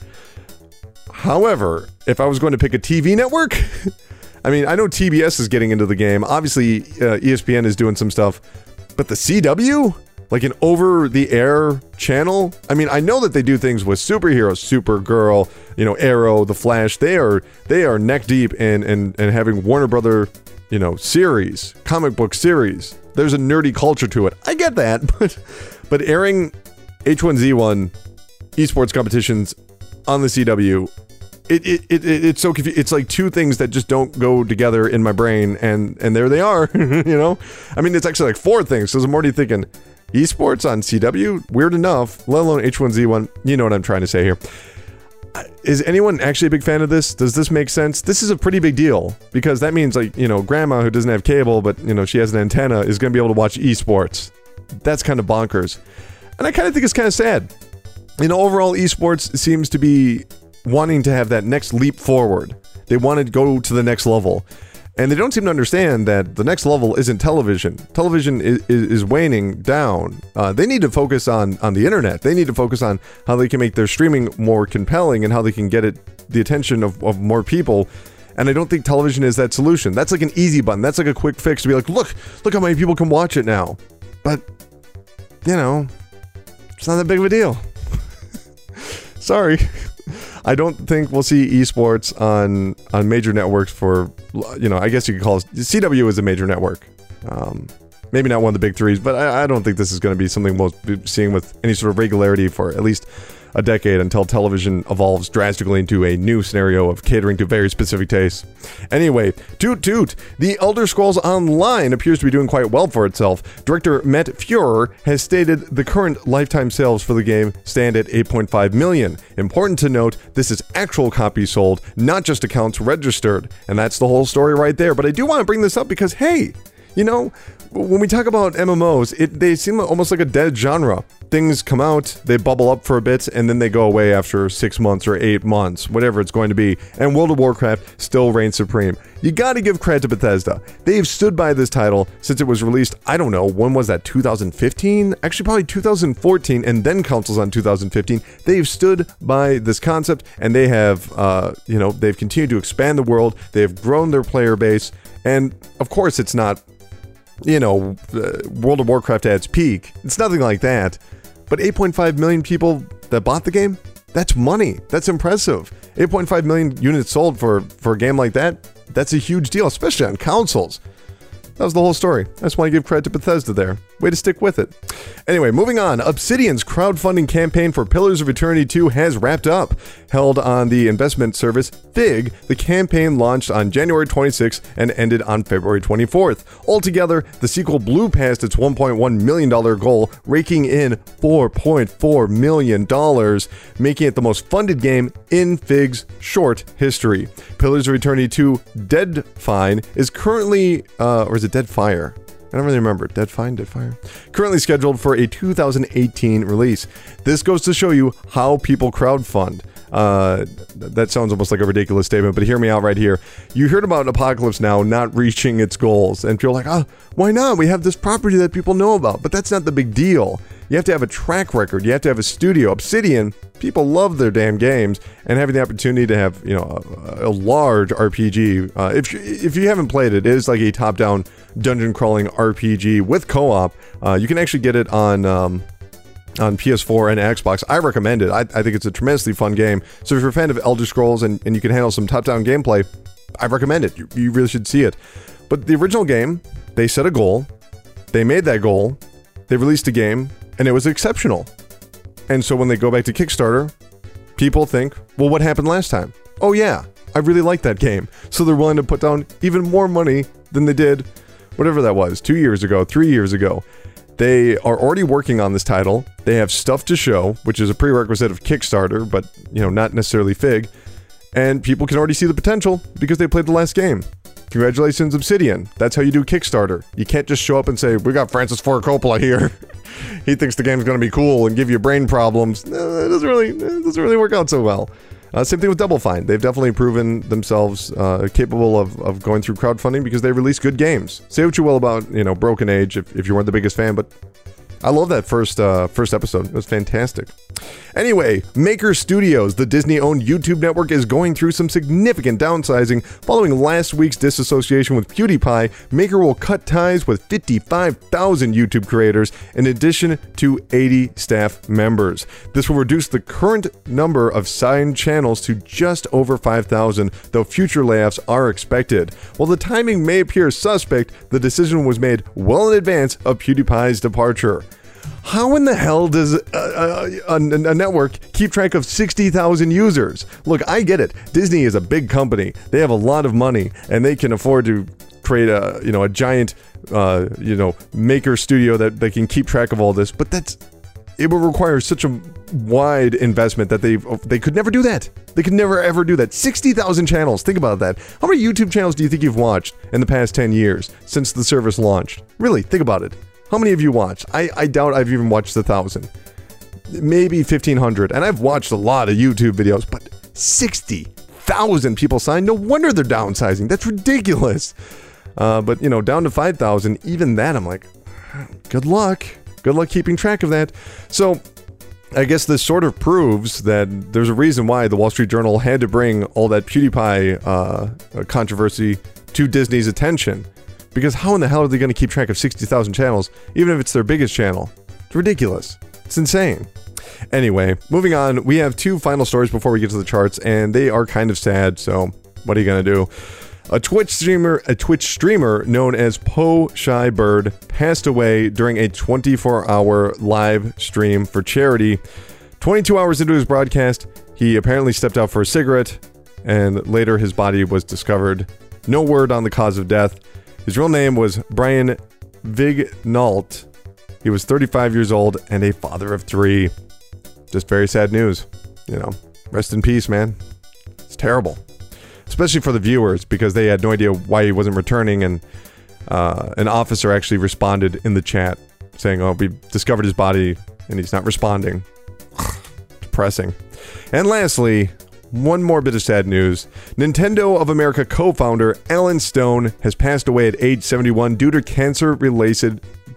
However, if I was going to pick a T V network, I mean, I know T B S is getting into the game. Obviously, uh, E S P N is doing some stuff. But the C W? Like an over-the-air channel? I mean, I know that they do things with superheroes, Supergirl, you know, Arrow, The Flash. They are they are neck deep in, in, in having Warner Brother, you know, series, comic book series. There's a nerdy culture to it. I get that, but but airing H one Z one esports competitions on the C W, it it, it, it it's so confusing. It's like two things that just don't go together in my brain, and and there they are. You know, I mean, it's actually like four things. So I'm already thinking esports on C W, weird enough, let alone H one Z one. You know what I'm trying to say here. Is anyone actually a big fan of this? Does this make sense? This is a pretty big deal, because that means, like, you know, grandma who doesn't have cable, but, you know, she has an antenna, is going to be able to watch esports. That's kind of bonkers. And I kind of think it's kind of sad. You know, overall, esports seems to be wanting to have that next leap forward. They want to go to the next level. And they don't seem to understand that the next level isn't television. Television is, is, is waning down. Uh, they need to focus on, on the internet. They need to focus on how they can make their streaming more compelling and how they can get it the attention of, of more people. And I don't think television is that solution. That's like an easy button. That's like a quick fix to be like, look, look how many people can watch it now. But, you know, it's not that big of a deal. Sorry. I don't think we'll see esports on on major networks for, you know, I guess you could call it, C W is a major network. Um, maybe not one of the big threes, but I, I don't think this is going to be something we'll be seeing with any sort of regularity for at least a decade, until television evolves drastically into a new scenario of catering to very specific tastes. Anyway, toot toot, The Elder Scrolls Online appears to be doing quite well for itself. Director Matt Fuhrer has stated the current lifetime sales for the game stand at eight point five million. Important to note, this is actual copies sold, not just accounts registered. And that's the whole story right there. But I do want to bring this up because, hey, you know, when we talk about M M Os, it, they seem almost like a dead genre. Things come out, they bubble up for a bit, and then they go away after six months or eight months, whatever it's going to be. And World of Warcraft still reigns supreme. You gotta give credit to Bethesda. They've stood by this title since it was released, I don't know, when was that, two thousand fifteen? Actually, probably two thousand fourteen, and then consoles on two thousand fifteen. They've stood by this concept, and they have, uh, you know, they've continued to expand the world. They have grown their player base, and of course it's not, you know, uh, World of Warcraft at its peak. It's nothing like that. But eight point five million people that bought the game, that's money. That's impressive. eight point five million units sold for, for a game like that, that's a huge deal, especially on consoles. That was the whole story. I just want to give credit to Bethesda there. Way to stick with it. Anyway, moving on. Obsidian's crowdfunding campaign for Pillars of Eternity two has wrapped up. Held on the investment service Fig, the campaign launched on January twenty-sixth and ended on February twenty-fourth. Altogether, the sequel blew past its one point one million dollars goal, raking in four point four million dollars, making it the most funded game in Fig's short history. Pillars of Eternity two Dead Fine is currently, uh, or is it Dead Fire? I don't really remember. Dead Fine? Dead Fire? Currently scheduled for a two thousand eighteen release. This goes to show you how people crowdfund. Uh, that sounds almost like a ridiculous statement, but hear me out right here. You heard about Apocalypse Now not reaching its goals, and you're like, oh, why not? We have this property that people know about, but that's not the big deal. You have to have a track record. You have to have a studio. Obsidian, people love their damn games, and having the opportunity to have, you know, a, a large R P G. Uh, if if you haven't played it, it is like a top-down dungeon crawling R P G with co-op. Uh, you can actually get it on um, on P S four and Xbox. I recommend it. I, I think it's a tremendously fun game. So if you're a fan of Elder Scrolls and, and you can handle some top-down gameplay, I recommend it. You, you really should see it. But the original game, they set a goal. They made that goal. They released a game. And it was exceptional. And so when they go back to Kickstarter, people think, well, what happened last time? Oh yeah, I really like that game. So they're willing to put down even more money than they did, whatever that was, two years ago, three years ago. They are already working on this title. They have stuff to show, which is a prerequisite of Kickstarter, but, you know, not necessarily Fig. And people can already see the potential because they played the last game. Congratulations, Obsidian. That's how you do Kickstarter. You can't just show up and say, we got Francis Ford Coppola here. He thinks the game's going to be cool and give you brain problems. No, it doesn't really, it doesn't really work out so well. Uh, same thing with Double Fine. They've definitely proven themselves uh, capable of, of going through crowdfunding because they release good games. Say what you will about, you know, Broken Age if, if you weren't the biggest fan, but I love that first uh, first episode. It was fantastic. Anyway, Maker Studios, the Disney-owned YouTube network, is going through some significant downsizing. Following last week's disassociation with PewDiePie, Maker will cut ties with fifty-five thousand YouTube creators in addition to eighty staff members. This will reduce the current number of signed channels to just over five thousand, though future layoffs are expected. While the timing may appear suspect, the decision was made well in advance of PewDiePie's departure. How in the hell does a, a, a, a network keep track of sixty thousand users? Look, I get it. Disney is a big company. They have a lot of money, and they can afford to create a, you know, a giant, uh, you know, maker studio that they can keep track of all this. But that's, it will require such a wide investment that they they could never do that. They could never ever do that. sixty thousand channels. Think about that. How many YouTube channels do you think you've watched in the past ten years since the service launched? Really, think about it. How many have you watched? I, I doubt I've even watched a thousand. Maybe fifteen hundred. And I've watched a lot of YouTube videos, but sixty thousand people signed. No wonder they're downsizing. That's ridiculous. Uh, but, you know, down to five thousand, even that, I'm like, good luck. Good luck keeping track of that. So, I guess this sort of proves that there's a reason why the Wall Street Journal had to bring all that PewDiePie uh, controversy to Disney's attention. Because how in the hell are they going to keep track of sixty thousand channels, even if it's their biggest channel? It's ridiculous. It's insane. Anyway, moving on, we have two final stories before we get to the charts, and they are kind of sad, so what are you going to do? A Twitch streamer, a Twitch streamer known as Po Shy Bird passed away during a twenty-four hour live stream for charity. twenty-two hours into his broadcast, he apparently stepped out for a cigarette, and later his body was discovered. No word on the cause of death. His real name was Brian Vignault. He was thirty-five years old and a father of three. Just very sad news. You know, rest in peace, man. It's terrible. Especially for the viewers, because they had no idea why he wasn't returning, and uh, an officer actually responded in the chat saying, oh, we discovered his body and he's not responding. Depressing. And lastly, one more bit of sad news. Nintendo of America co-founder Alan Stone has passed away at age seventy-one due to cancer-related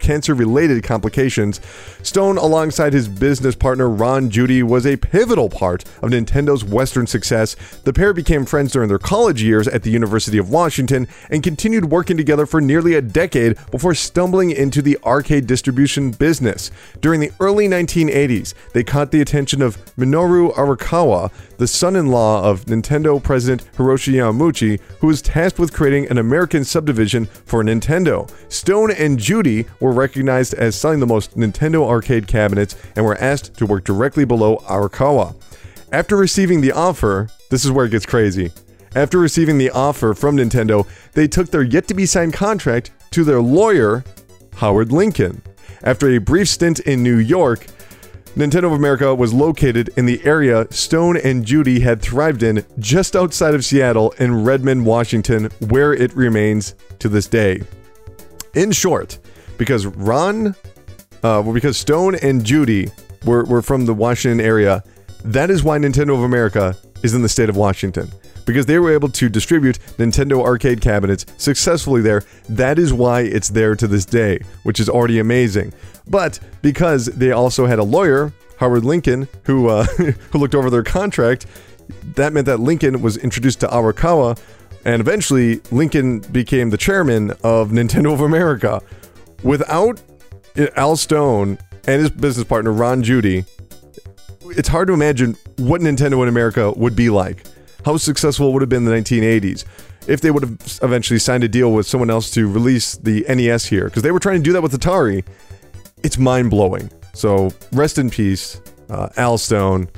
cancer-related complications. Stone, alongside his business partner Ron Judy, was a pivotal part of Nintendo's Western success. The pair became friends during their college years at the University of Washington and continued working together for nearly a decade before stumbling into the arcade distribution business. During the early nineteen eighties, they caught the attention of Minoru Arakawa, the son-in-law of Nintendo president Hiroshi Yamauchi, who was tasked with creating an American subdivision for Nintendo. Stone and Judy were recognized as selling the most Nintendo arcade cabinets and were asked to work directly below Arakawa. After receiving the offer, this is where it gets crazy. After receiving the offer from Nintendo, they took their yet-to-be-signed contract to their lawyer, Howard Lincoln. After a brief stint in New York, Nintendo of America was located in the area Stone and Judy had thrived in just outside of Seattle in Redmond, Washington, where it remains to this day. In short, because Ron, uh, well, because Stone and Judy were, were from the Washington area, that is why Nintendo of America is in the state of Washington. Because they were able to distribute Nintendo arcade cabinets successfully there, that is why it's there to this day, which is already amazing. But because they also had a lawyer, Howard Lincoln, who uh, who looked over their contract, that meant that Lincoln was introduced to Arakawa, and eventually Lincoln became the chairman of Nintendo of America. Without Al Stone and his business partner Ron Judy, it's hard to imagine what Nintendo in America would be like. How successful it would have been in the nineteen eighties if they would have eventually signed a deal with someone else to release the N E S here, because they were trying to do that with Atari. It's mind-blowing. So rest in peace, uh, Al Stone.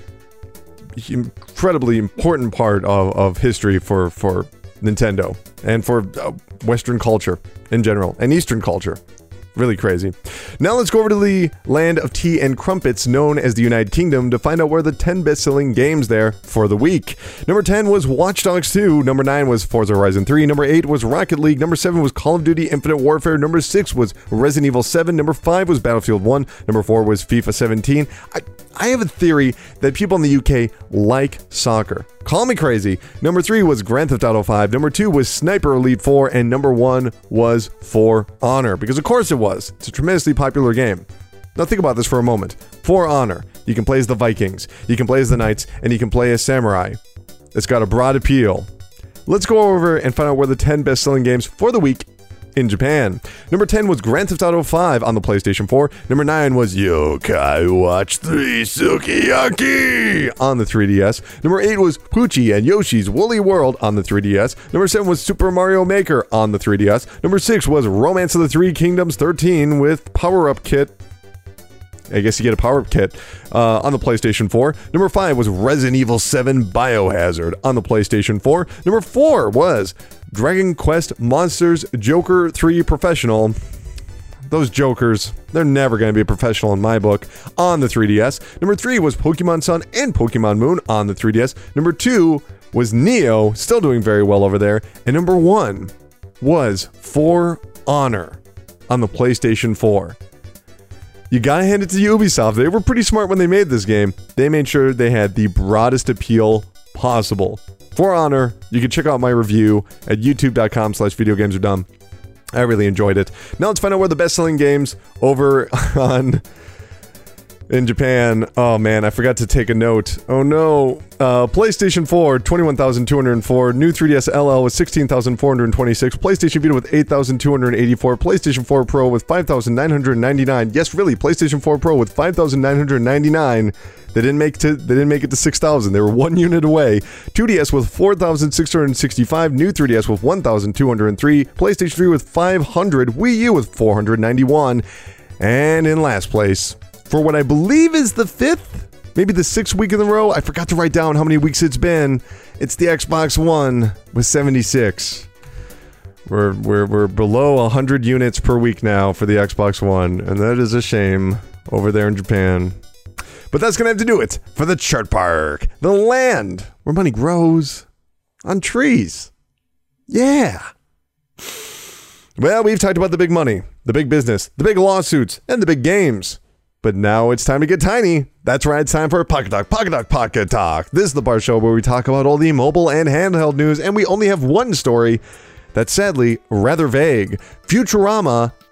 Incredibly important part of, of history for, for Nintendo and for uh, Western culture in general and Eastern culture. Really crazy. Now let's go over to the land of tea and crumpets known as the United Kingdom to find out where the ten best-selling games there for the week. Number ten was Watch Dogs two. Number nine was Forza Horizon three. Number eight was Rocket League. Number seven was Call of Duty Infinite Warfare. Number six was Resident Evil seven. Number five was Battlefield one. Number four was FIFA seventeen. I, I have a theory that people in the U K like soccer. Call me crazy. Number three was Grand Theft Auto five. Number two was Sniper Elite four. And number one was For Honor. Because of course it was. It's a tremendously popular game. Now think about this for a moment. For Honor. You can play as the Vikings. You can play as the Knights. And you can play as Samurai. It's got a broad appeal. Let's go over and find out where the ten best-selling games for the week in Japan. Number ten was Grand Theft Auto five on the PlayStation four. Number nine was Yokai Watch three Sukiyaki on the three D S. Number eight was Poochie and Yoshi's Woolly World on the three D S. Number seven was Super Mario Maker on the three D S. Number six was Romance of the Three Kingdoms thirteen with Power-Up Kit. I guess you get a power-up kit uh, on the PlayStation four. Number five was Resident Evil seven Biohazard on the PlayStation four. Number four was Dragon Quest Monsters Joker three Professional. Those Jokers, they're never going to be a professional in my book, on the three D S. Number three was Pokemon Sun and Pokemon Moon on the three D S. Number two was Neo, still doing very well over there. And number one was For Honor on the PlayStation four. You gotta hand it to Ubisoft. They were pretty smart when they made this game. They made sure they had the broadest appeal possible. For Honor, you can check out my review at youtube.com slash video games are dumb. I really enjoyed it. Now let's find out where the best-selling games over on in Japan. Oh man, I forgot to take a note. Oh no. Uh, PlayStation four, twenty-one thousand two hundred four. New three D S L L with sixteen thousand four hundred twenty-six. PlayStation Vita with eight thousand two hundred eighty-four. PlayStation four Pro with five thousand nine hundred ninety-nine. Yes, really, PlayStation four Pro with five thousand nine hundred ninety-nine. They didn't make to they didn't make it to six thousand. They were one unit away. two D S with four thousand six hundred sixty-five. New three D S with one thousand two hundred three. PlayStation three with five hundred. Wii U with four hundred ninety-one. And in last place, for what I believe is the fifth, maybe the sixth week in a row, I forgot to write down how many weeks it's been. It's the Xbox One with seventy-six. We're, we're, we're below one hundred units per week now for the Xbox One, and that is a shame over there in Japan. But that's going to have to do it for the Chart Park, the land where money grows on trees. Yeah. Well, we've talked about the big money, the big business, the big lawsuits, and the big games. But now it's time to get tiny. That's right, it's time for Pocket Talk, Pocket Talk, Pocket Talk. This is the part show where we talk about all the mobile and handheld news, and we only have one story that's sadly rather vague. Futurama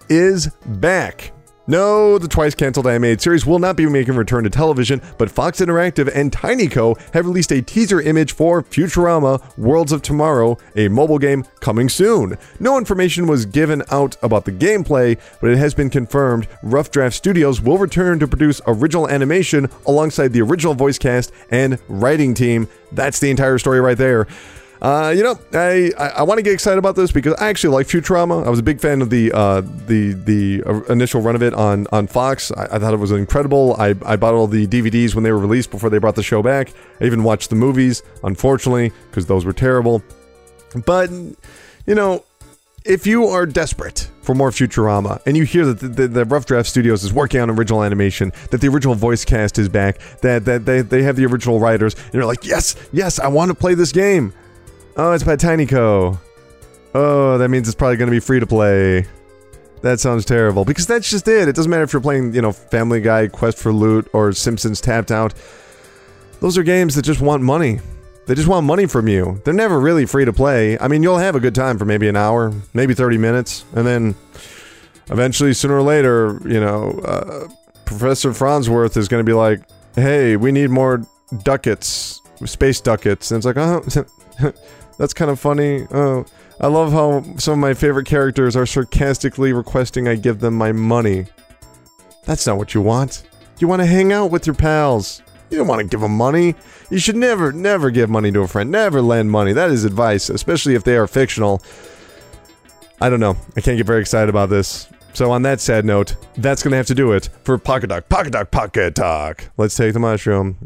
is back. No, the twice-canceled animated series will not be making a return to television, but Fox Interactive and TinyCo have released a teaser image for Futurama Worlds of Tomorrow, a mobile game coming soon. No information was given out about the gameplay, but it has been confirmed Rough Draft Studios will return to produce original animation alongside the original voice cast and writing team. That's the entire story right there. Uh, you know, I, I, I want to get excited about this because I actually like Futurama. I was a big fan of the uh, the the initial run of it on, on Fox. I, I thought it was incredible. I, I bought all the D V Ds when they were released before they brought the show back. I even watched the movies, unfortunately, because those were terrible. But, you know, if you are desperate for more Futurama, and you hear that the, the, the Rough Draft Studios is working on original animation, that the original voice cast is back, that, that they, they have the original writers, and you're like, yes, yes, I want to play this game. Oh, it's by TinyCo. Oh, that means it's probably going to be free to play. That sounds terrible. Because that's just it. It doesn't matter if you're playing, you know, Family Guy, Quest for Loot, or Simpsons Tapped Out. Those are games that just want money. They just want money from you. They're never really free to play. I mean, you'll have a good time for maybe an hour, maybe thirty minutes, and then eventually, sooner or later, you know, uh, Professor Farnsworth is going to be like, hey, we need more ducats, space ducats. And it's like, oh... That's kind of funny. Oh, I love how some of my favorite characters are sarcastically requesting I give them my money. That's not what you want. You want to hang out with your pals. You don't want to give them money. You should never, never give money to a friend. Never lend money. That is advice, especially if they are fictional. I don't know. I can't get very excited about this. So on that sad note, that's going to have to do it for Pocket Talk, Pocket Talk, Pocket Talk. Let's take the mushroom.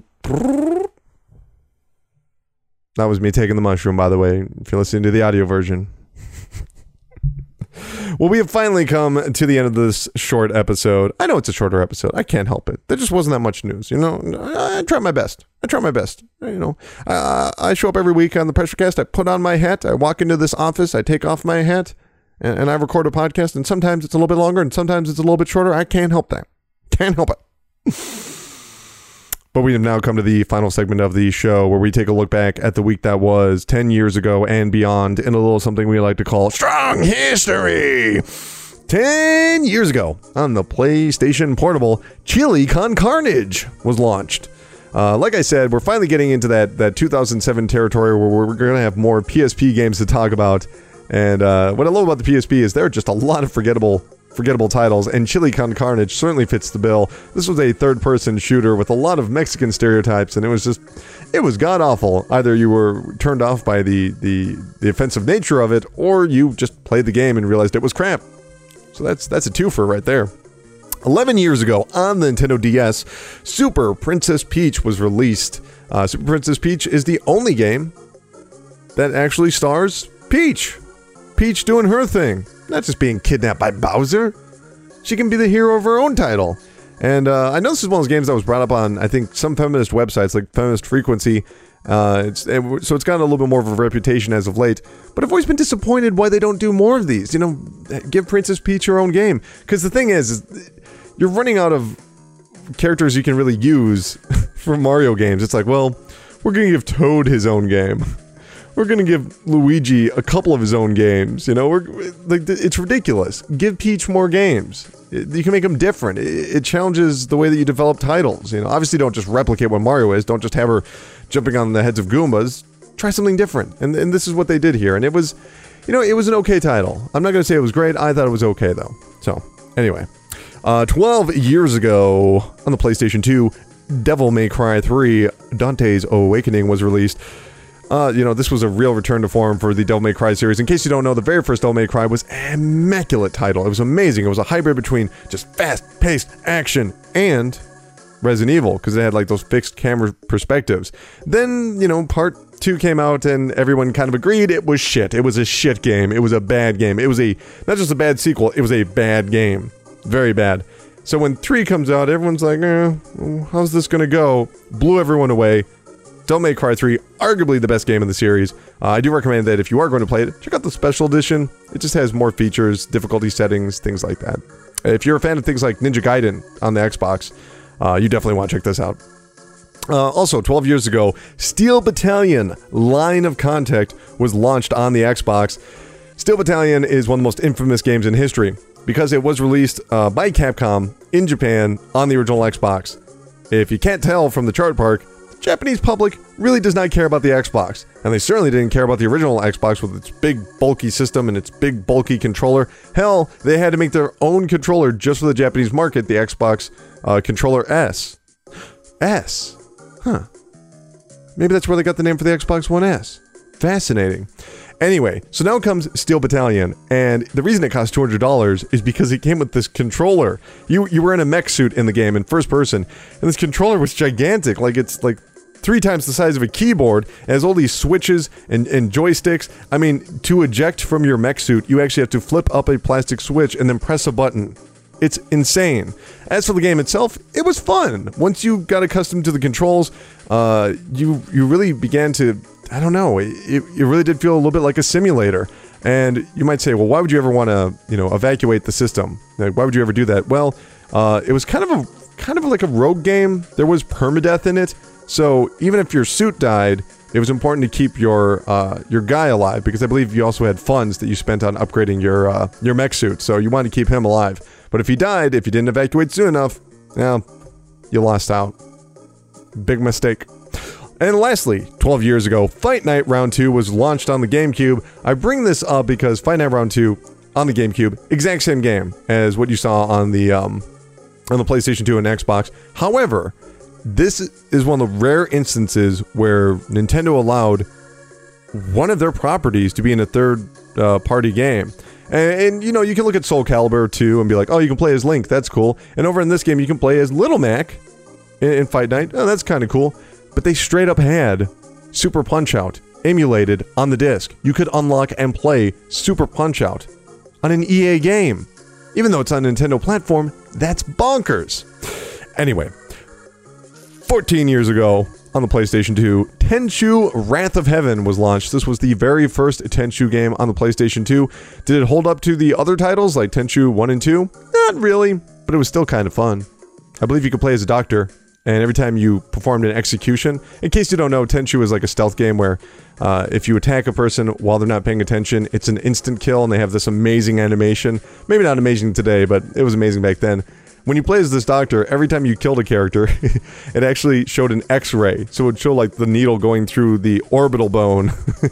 That was me taking the mushroom, by the way, if you're listening to the audio version. Well, we have finally come to the end of this short episode. I know it's a shorter episode. I can't help it. There just wasn't that much news, you know? I, I try my best. I try my best. You know, uh, I show up every week on the PressureCast. I put on my hat. I walk into this office. I take off my hat, and, and I record a podcast, and sometimes it's a little bit longer, and sometimes it's a little bit shorter. I can't help that. Can't help it. But we have now come to the final segment of the show where we take a look back at the week that was ten years ago and beyond in a little something we like to call Strong History. ten years ago on the PlayStation Portable, Chili Con Carnage was launched. Uh, like I said, we're finally getting into that, that two thousand seven territory where we're going to have more P S P games to talk about. And uh, what I love about the P S P is there are just a lot of forgettable forgettable titles, and Chili Con Carnage certainly fits the bill. This was a third-person shooter with a lot of Mexican stereotypes, and it was just, it was god-awful. Either you were turned off by the, the, the offensive nature of it, or you just played the game and realized it was crap. So that's, that's a twofer right there. eleven years ago, on the Nintendo D S, Super Princess Peach was released. Uh, Super Princess Peach is the only game that actually stars Peach. Peach doing her thing. Not just being kidnapped by Bowser. She can be the hero of her own title. And uh, I know this is one of those games that was brought up on, I think, some feminist websites, like Feminist Frequency. Uh, it's, it, so it's gotten a little bit more of a reputation as of late. But I've always been disappointed why they don't do more of these. You know, give Princess Peach her own game. Because the thing is, is, you're running out of characters you can really use for Mario games. It's like, well, we're going to give Toad his own game. We're gonna give Luigi a couple of his own games, you know, we're, like, it's ridiculous. Give Peach more games. You can make them different. It challenges the way that you develop titles, you know. Obviously don't just replicate what Mario is, don't just have her jumping on the heads of Goombas. Try something different, and, and this is what they did here, and it was, you know, it was an okay title. I'm not gonna say it was great, I thought it was okay, though. So, anyway. Uh, twelve years ago, on the PlayStation two, Devil May Cry three, Dante's Awakening was released. Uh, you know, this was a real return to form for the Devil May Cry series. In case you don't know, the very first Devil May Cry was an immaculate title. It was amazing. It was a hybrid between just fast-paced action and Resident Evil, because they had, like, those fixed camera perspectives. Then, you know, part two came out, and everyone kind of agreed it was shit. It was a shit game. It was a bad game. It was a, not just a bad sequel, it was a bad game. Very bad. So when three comes out, everyone's like, eh, how's this gonna go? Blew everyone away. Devil May Cry three, arguably the best game in the series. Uh, I do recommend that if you are going to play it, check out the special edition. It just has more features, difficulty settings, things like that. If you're a fan of things like Ninja Gaiden on the Xbox, uh, you definitely want to check this out. Uh, also, twelve years ago, Steel Battalion Line of Contact was launched on the Xbox. Steel Battalion is one of the most infamous games in history. because it was released uh, by Capcom in Japan on the original Xbox. If you can't tell from the chart park, the Japanese public really does not care about the Xbox, and they certainly didn't care about the original Xbox with its big bulky system and its big bulky controller. Hell, they had to make their own controller just for the Japanese market, the Xbox uh, Controller S. S. Huh. Maybe that's where they got the name for the Xbox One S. Fascinating. Anyway, so now comes Steel Battalion, and the reason it cost two hundred dollars is because it came with this controller. You you were in a mech suit in the game in first person, and this controller was gigantic, like it's like three times the size of a keyboard. It has all these switches and, and joysticks. I mean, to eject from your mech suit, you actually have to flip up a plastic switch and then press a button. It's insane. As for the game itself, it was fun. Once you got accustomed to the controls, uh, you you really began to... I don't know, it, it really did feel a little bit like a simulator. And you might say, well, why would you ever want to, you know, evacuate the system? Like, why would you ever do that? Well, uh, it was kind of a kind of like a rogue game. There was permadeath in it. So even if your suit died, it was important to keep your uh, your guy alive, because I believe you also had funds that you spent on upgrading your uh, your mech suit. So you wanted to keep him alive. But if he died, if you didn't evacuate soon enough, well, you lost out. Big mistake. And lastly, twelve years ago, Fight Night Round two was launched on the GameCube. I bring this up because Fight Night Round two on the GameCube, exact same game as what you saw on the um, on the PlayStation two and Xbox. However, this is one of the rare instances where Nintendo allowed one of their properties to be in a third uh, party game. And, and, you know, you can look at Soul Calibur two and be like, oh, you can play as Link, that's cool. And over in this game, you can play as Little Mac in, in Fight Night. Oh, that's kind of cool. But they straight up had Super Punch-Out emulated on the disc. You could unlock and play Super Punch-Out on an E A game. Even though it's on a Nintendo platform, that's bonkers. Anyway, fourteen years ago on the PlayStation two, Tenchu Wrath of Heaven was launched. This was the very first Tenchu game on the PlayStation two. Did it hold up to the other titles like Tenchu one and two? Not really, but it was still kind of fun. I believe you could play as a doctor, and every time you performed an execution, in case you don't know, Tenchu is like a stealth game where uh, if you attack a person while they're not paying attention, it's an instant kill, and they have this amazing animation. Maybe not amazing today, but it was amazing back then. When you play as this doctor, every time you killed a character, it actually showed an X-ray. So it would show like the needle going through the orbital bone.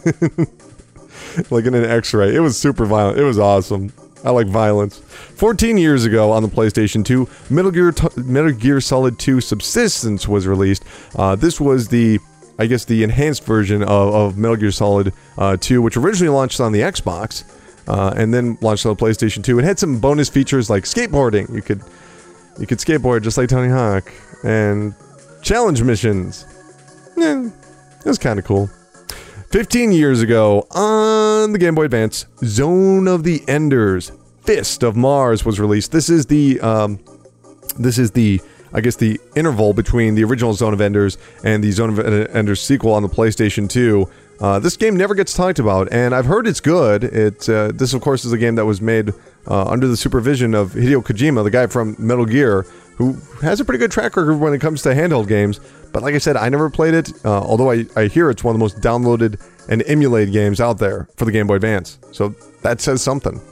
Like in an X-ray. It was super violent. It was awesome. I like violence. fourteen years ago on the PlayStation two, Metal Gear, Metal Gear Solid two Subsistence was released. Uh, this was the, I guess, the enhanced version of, of Metal Gear Solid uh, two, which originally launched on the Xbox, uh, and then launched on the PlayStation two. It had some bonus features like skateboarding. You could, you could skateboard just like Tony Hawk, and challenge missions. Yeah, it was kind of cool. fifteen years ago, on the Game Boy Advance, Zone of the Enders, Fist of Mars was released. This is the, um, this is the, I guess the interval between the original Zone of Enders and the Zone of Enders sequel on the PlayStation two. Uh, this game never gets talked about, and I've heard it's good. It, uh, this, of course, is a game that was made uh, under the supervision of Hideo Kojima, the guy from Metal Gear, who has a pretty good track record when it comes to handheld games. But like I said, I never played it, uh, although I, I hear it's one of the most downloaded and emulated games out there for the Game Boy Advance. So that says something.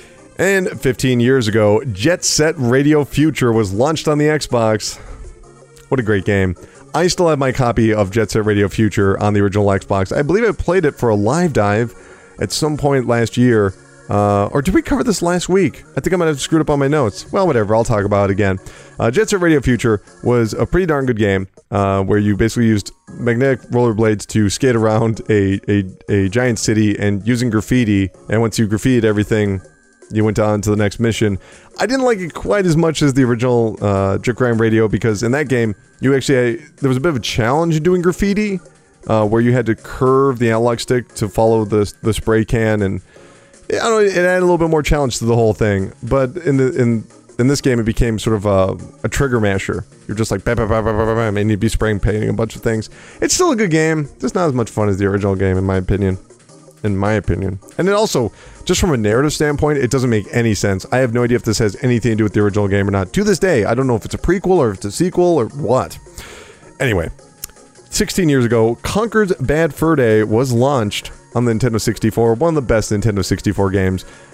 And fifteen years ago, Jet Set Radio Future was launched on the Xbox. What a great game. I still have my copy of Jet Set Radio Future on the original Xbox. I believe I played it for a live dive at some point last year. Uh, or did we cover this last week? I think I might have screwed up on my notes. Well, whatever, I'll talk about it again. Uh, Jet Set Radio Future was a pretty darn good game, uh, where you basically used magnetic rollerblades to skate around a, a, a giant city and using graffiti, and once you graffitied everything, you went on to the next mission. I didn't like it quite as much as the original uh, Jet Grind Radio, because in that game, you actually, there was a bit of a challenge in doing graffiti, uh, where you had to curve the analog stick to follow the, the spray can, and I don't know, it added a little bit more challenge to the whole thing. But in the in in this game, it became sort of a, a trigger masher. You're just like, bam, bam, bam, bam, bam, bam, and you'd be spraying painting a bunch of things. It's still a good game, just not as much fun as the original game, in my opinion. In my opinion. And it also, just from a narrative standpoint, it doesn't make any sense. I have no idea if this has anything to do with the original game or not. To this day, I don't know if it's a prequel or if it's a sequel or what. Anyway, sixteen years ago, Conker's Bad Fur Day was launched on the Nintendo sixty-four, one of the best Nintendo sixty-four games.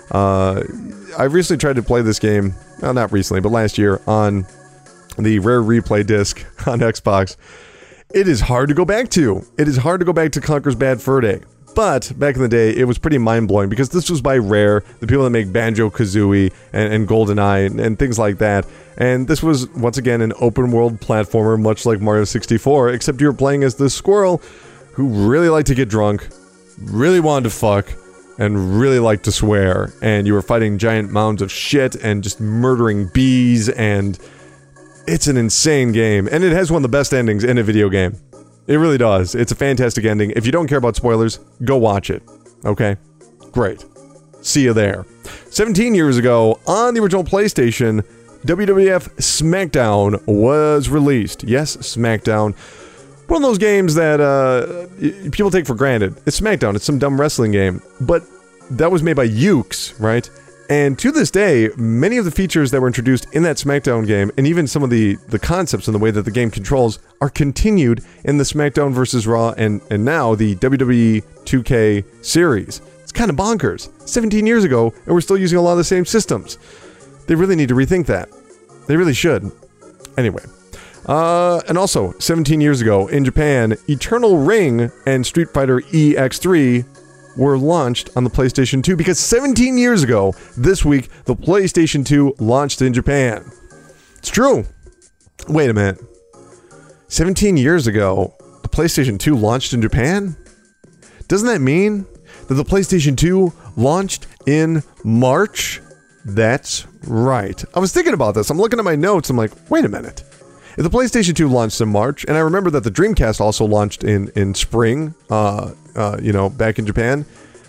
Uh, I recently tried to play this game, well, not recently, but last year on the Rare Replay disc on Xbox. It is hard to go back to. It is hard to go back to Conker's Bad Fur Day. But back in the day, it was pretty mind-blowing because this was by Rare, the people that make Banjo-Kazooie and, and GoldenEye and, and things like that. And this was, once again, an open-world platformer, much like Mario sixty-four, except you were playing as this squirrel who really liked to get drunk, really wanted to fuck, and really liked to swear. And you were fighting giant mounds of shit and just murdering bees, and it's an insane game. And it has one of the best endings in a video game. It really does. It's a fantastic ending. If you don't care about spoilers, go watch it. Okay? Great. See you there. seventeen years ago, on the original PlayStation, W W F SmackDown was released. Yes, SmackDown. One of those games that uh, people take for granted. It's SmackDown. It's some dumb wrestling game. But that was made by Yuke's, right? And to this day, many of the features that were introduced in that SmackDown game, and even some of the, the concepts and the way that the game controls, are continued in the SmackDown versus. Raw and, and now the W W E two K series. It's kind of bonkers. seventeen years ago, and we're still using a lot of the same systems. They really need to rethink that. They really should. Anyway. Uh, and also, seventeen years ago, in Japan, Eternal Ring and Street Fighter E X three were launched on the PlayStation two, because seventeen years ago, this week, the PlayStation two launched in Japan. It's true. Wait a minute. seventeen years ago, the PlayStation two launched in Japan? Doesn't that mean that the PlayStation two launched in March? That's right. I was thinking about this. I'm looking at my notes. I'm like, wait a minute. If the PlayStation two launched in March, and I remember that the Dreamcast also launched in, in spring, uh, uh, you know, back in Japan,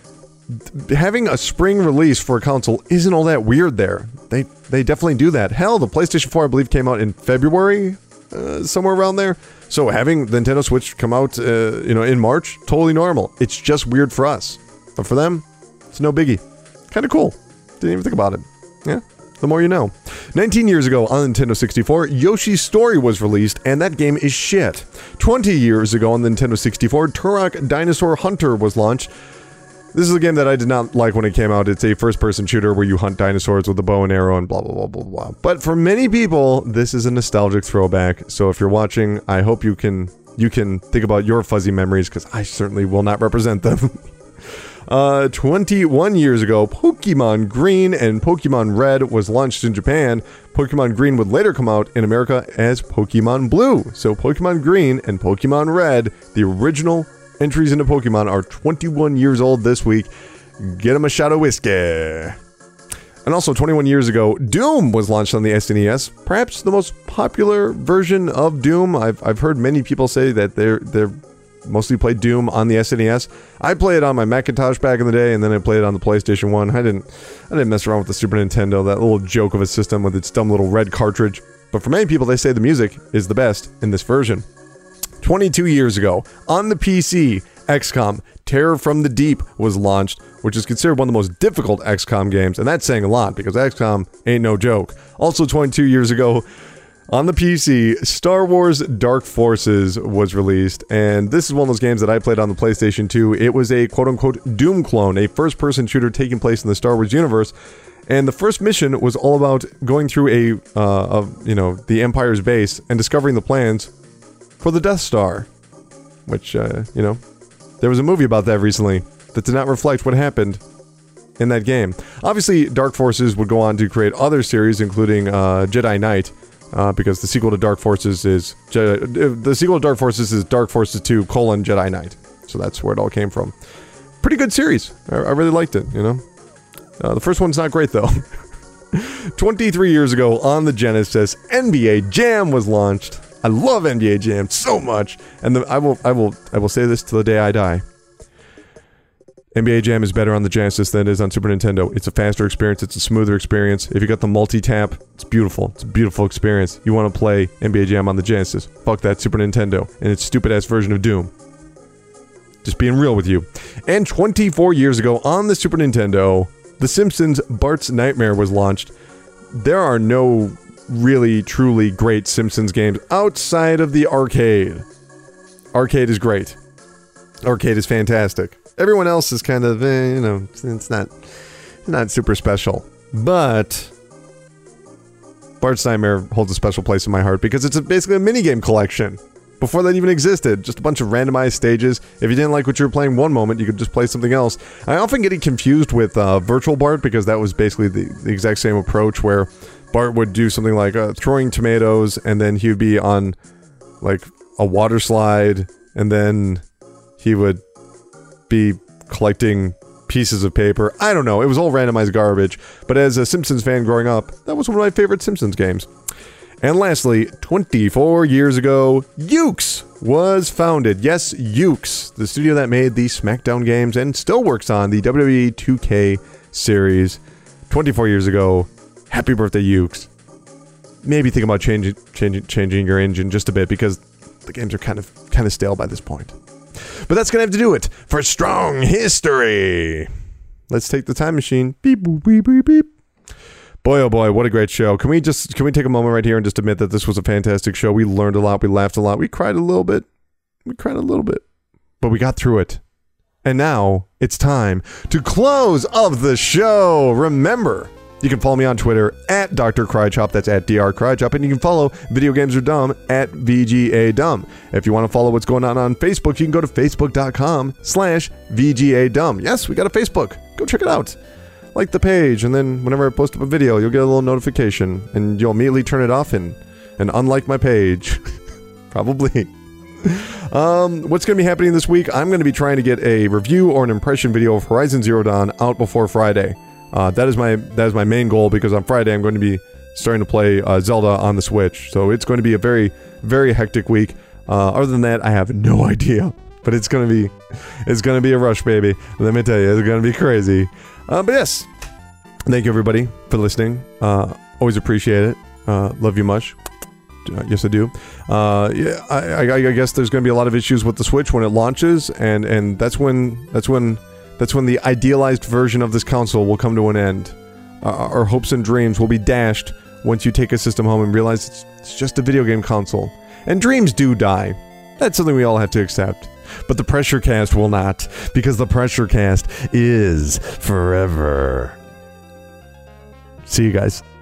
th- having a spring release for a console isn't all that weird there. They they definitely do that. Hell, the PlayStation four, I believe, came out in February, uh, somewhere around there. So having the Nintendo Switch come out, uh, you know, in March, totally normal. It's just weird for us. But for them, it's no biggie. Kind of cool. Didn't even think about it. Yeah. The more you know. nineteen years ago on Nintendo sixty-four, Yoshi's Story was released, and that game is shit. twenty years ago on the Nintendo sixty-four, Turok Dinosaur Hunter was launched. This is a game that I did not like when it came out. It's a first-person shooter where you hunt dinosaurs with a bow and arrow and blah, blah, blah, blah, blah. But for many people, this is a nostalgic throwback. So if you're watching, I hope you can, you can think about your fuzzy memories, because I certainly will not represent them. Uh, twenty-one years ago, Pokemon Green and Pokemon Red was launched in Japan. Pokemon Green would later come out in America as Pokemon Blue. So Pokemon Green and Pokemon Red, the original entries into Pokemon, are twenty-one years old this week. Get them a shot of whiskey. And also, twenty-one years ago, Doom was launched on the S N E S. Perhaps the most popular version of Doom. I've, I've heard many people say that they're they're mostly played Doom on the S N E S. I played it on my Macintosh back in the day, and then I played it on the PlayStation one. I didn't I didn't mess around with the Super Nintendo, that little joke of a system with its dumb little red cartridge. But for many people, they say the music is the best in this version. twenty-two years ago, on the P C, X COM Terror from the Deep was launched, which is considered one of the most difficult X COM games, and that's saying a lot, because X COM ain't no joke. Also twenty-two years ago, on the P C, Star Wars Dark Forces was released, and this is one of those games that I played on the PlayStation two. It was a quote-unquote Doom clone, a first-person shooter taking place in the Star Wars universe, and the first mission was all about going through a, uh, of, you know, the Empire's base and discovering the plans for the Death Star, which, uh, you know, there was a movie about that recently that did not reflect what happened in that game. Obviously, Dark Forces would go on to create other series, including uh, Jedi Knight, Uh, because the sequel to Dark Forces is Jedi, the sequel to Dark Forces is Dark Forces two colon Jedi Knight, so that's where it all came from. Pretty good series. I, I really liked it. You know, uh, the first one's not great though. twenty-three years ago on the Genesis, N B A Jam was launched. I love N B A Jam so much, and the, I will, I will, I will say this till the day I die. N B A Jam is better on the Genesis than it is on Super Nintendo. It's a faster experience. It's a smoother experience. If you got the multi-tap, it's beautiful. It's a beautiful experience. You want to play N B A Jam on the Genesis. Fuck that Super Nintendo and its stupid-ass version of Doom. Just being real with you. And twenty-four years ago on the Super Nintendo, The Simpsons Bart's Nightmare was launched. There are no really, truly great Simpsons games outside of the arcade. Arcade is great. Arcade is fantastic. Everyone else is kind of, eh, you know, it's not, not super special. But Bart's Nightmare holds a special place in my heart because it's a, basically a minigame collection. Before that even existed, just a bunch of randomized stages. If you didn't like what you were playing one moment, you could just play something else. I often get it confused with uh, Virtual Bart because that was basically the, the exact same approach where Bart would do something like uh, throwing tomatoes, and then he would be on like a water slide, and then he would be collecting pieces of paper. I don't know. It was all randomized garbage. But as a Simpsons fan growing up, that was one of my favorite Simpsons games. And lastly, twenty-four years ago, Yuke's was founded. Yes, Yuke's, the studio that made the SmackDown games and still works on the W W E two K series. twenty-four years ago, happy birthday, Yuke's. Maybe think about changing, changing, changing your engine just a bit because the games are kind of, kind of stale by this point. But that's gonna have to do it for Strong History. Let's take the time machine. Beep boop beep beep beep. Boy, oh boy, what a great show. Can we just, can we take a moment right here and just admit that this was a fantastic show? We learned a lot, we laughed a lot, we cried a little bit. We cried a little bit. But we got through it. And now, it's time to close of the show. Remember, you can follow me on Twitter, at Doctor Crychop, that's at D R Crychop, and you can follow Video Games Are Dumb, at V G A Dumb. If you want to follow what's going on on Facebook, you can go to facebook.com slash VGA Dumb. Yes, we got a Facebook. Go check it out. Like the page, and then whenever I post up a video, you'll get a little notification, and you'll immediately turn it off and, and unlike my page. Probably. Um, what's going to be happening this week? I'm going to be trying to get a review or an impression video of Horizon Zero Dawn out before Friday. Uh, that is my that is my main goal, because on Friday I'm going to be starting to play uh, Zelda on the Switch. So it's going to be a very, very hectic week. Uh, other than that, I have no idea. But it's going to be, it's going to be a rush, baby. Let me tell you, it's going to be crazy. Uh, but yes, thank you everybody for listening. Uh, always appreciate it. Uh, love you much. Uh, yes, I do. Uh, yeah, I, I, I guess there's going to be a lot of issues with the Switch when it launches, and and that's when that's when that's when the idealized version of this console will come to an end. Uh, our hopes and dreams will be dashed once you take a system home and realize it's, it's just a video game console. And dreams do die. That's something we all have to accept. But the Pressure Cast will not, because the Pressure Cast is forever. See you guys.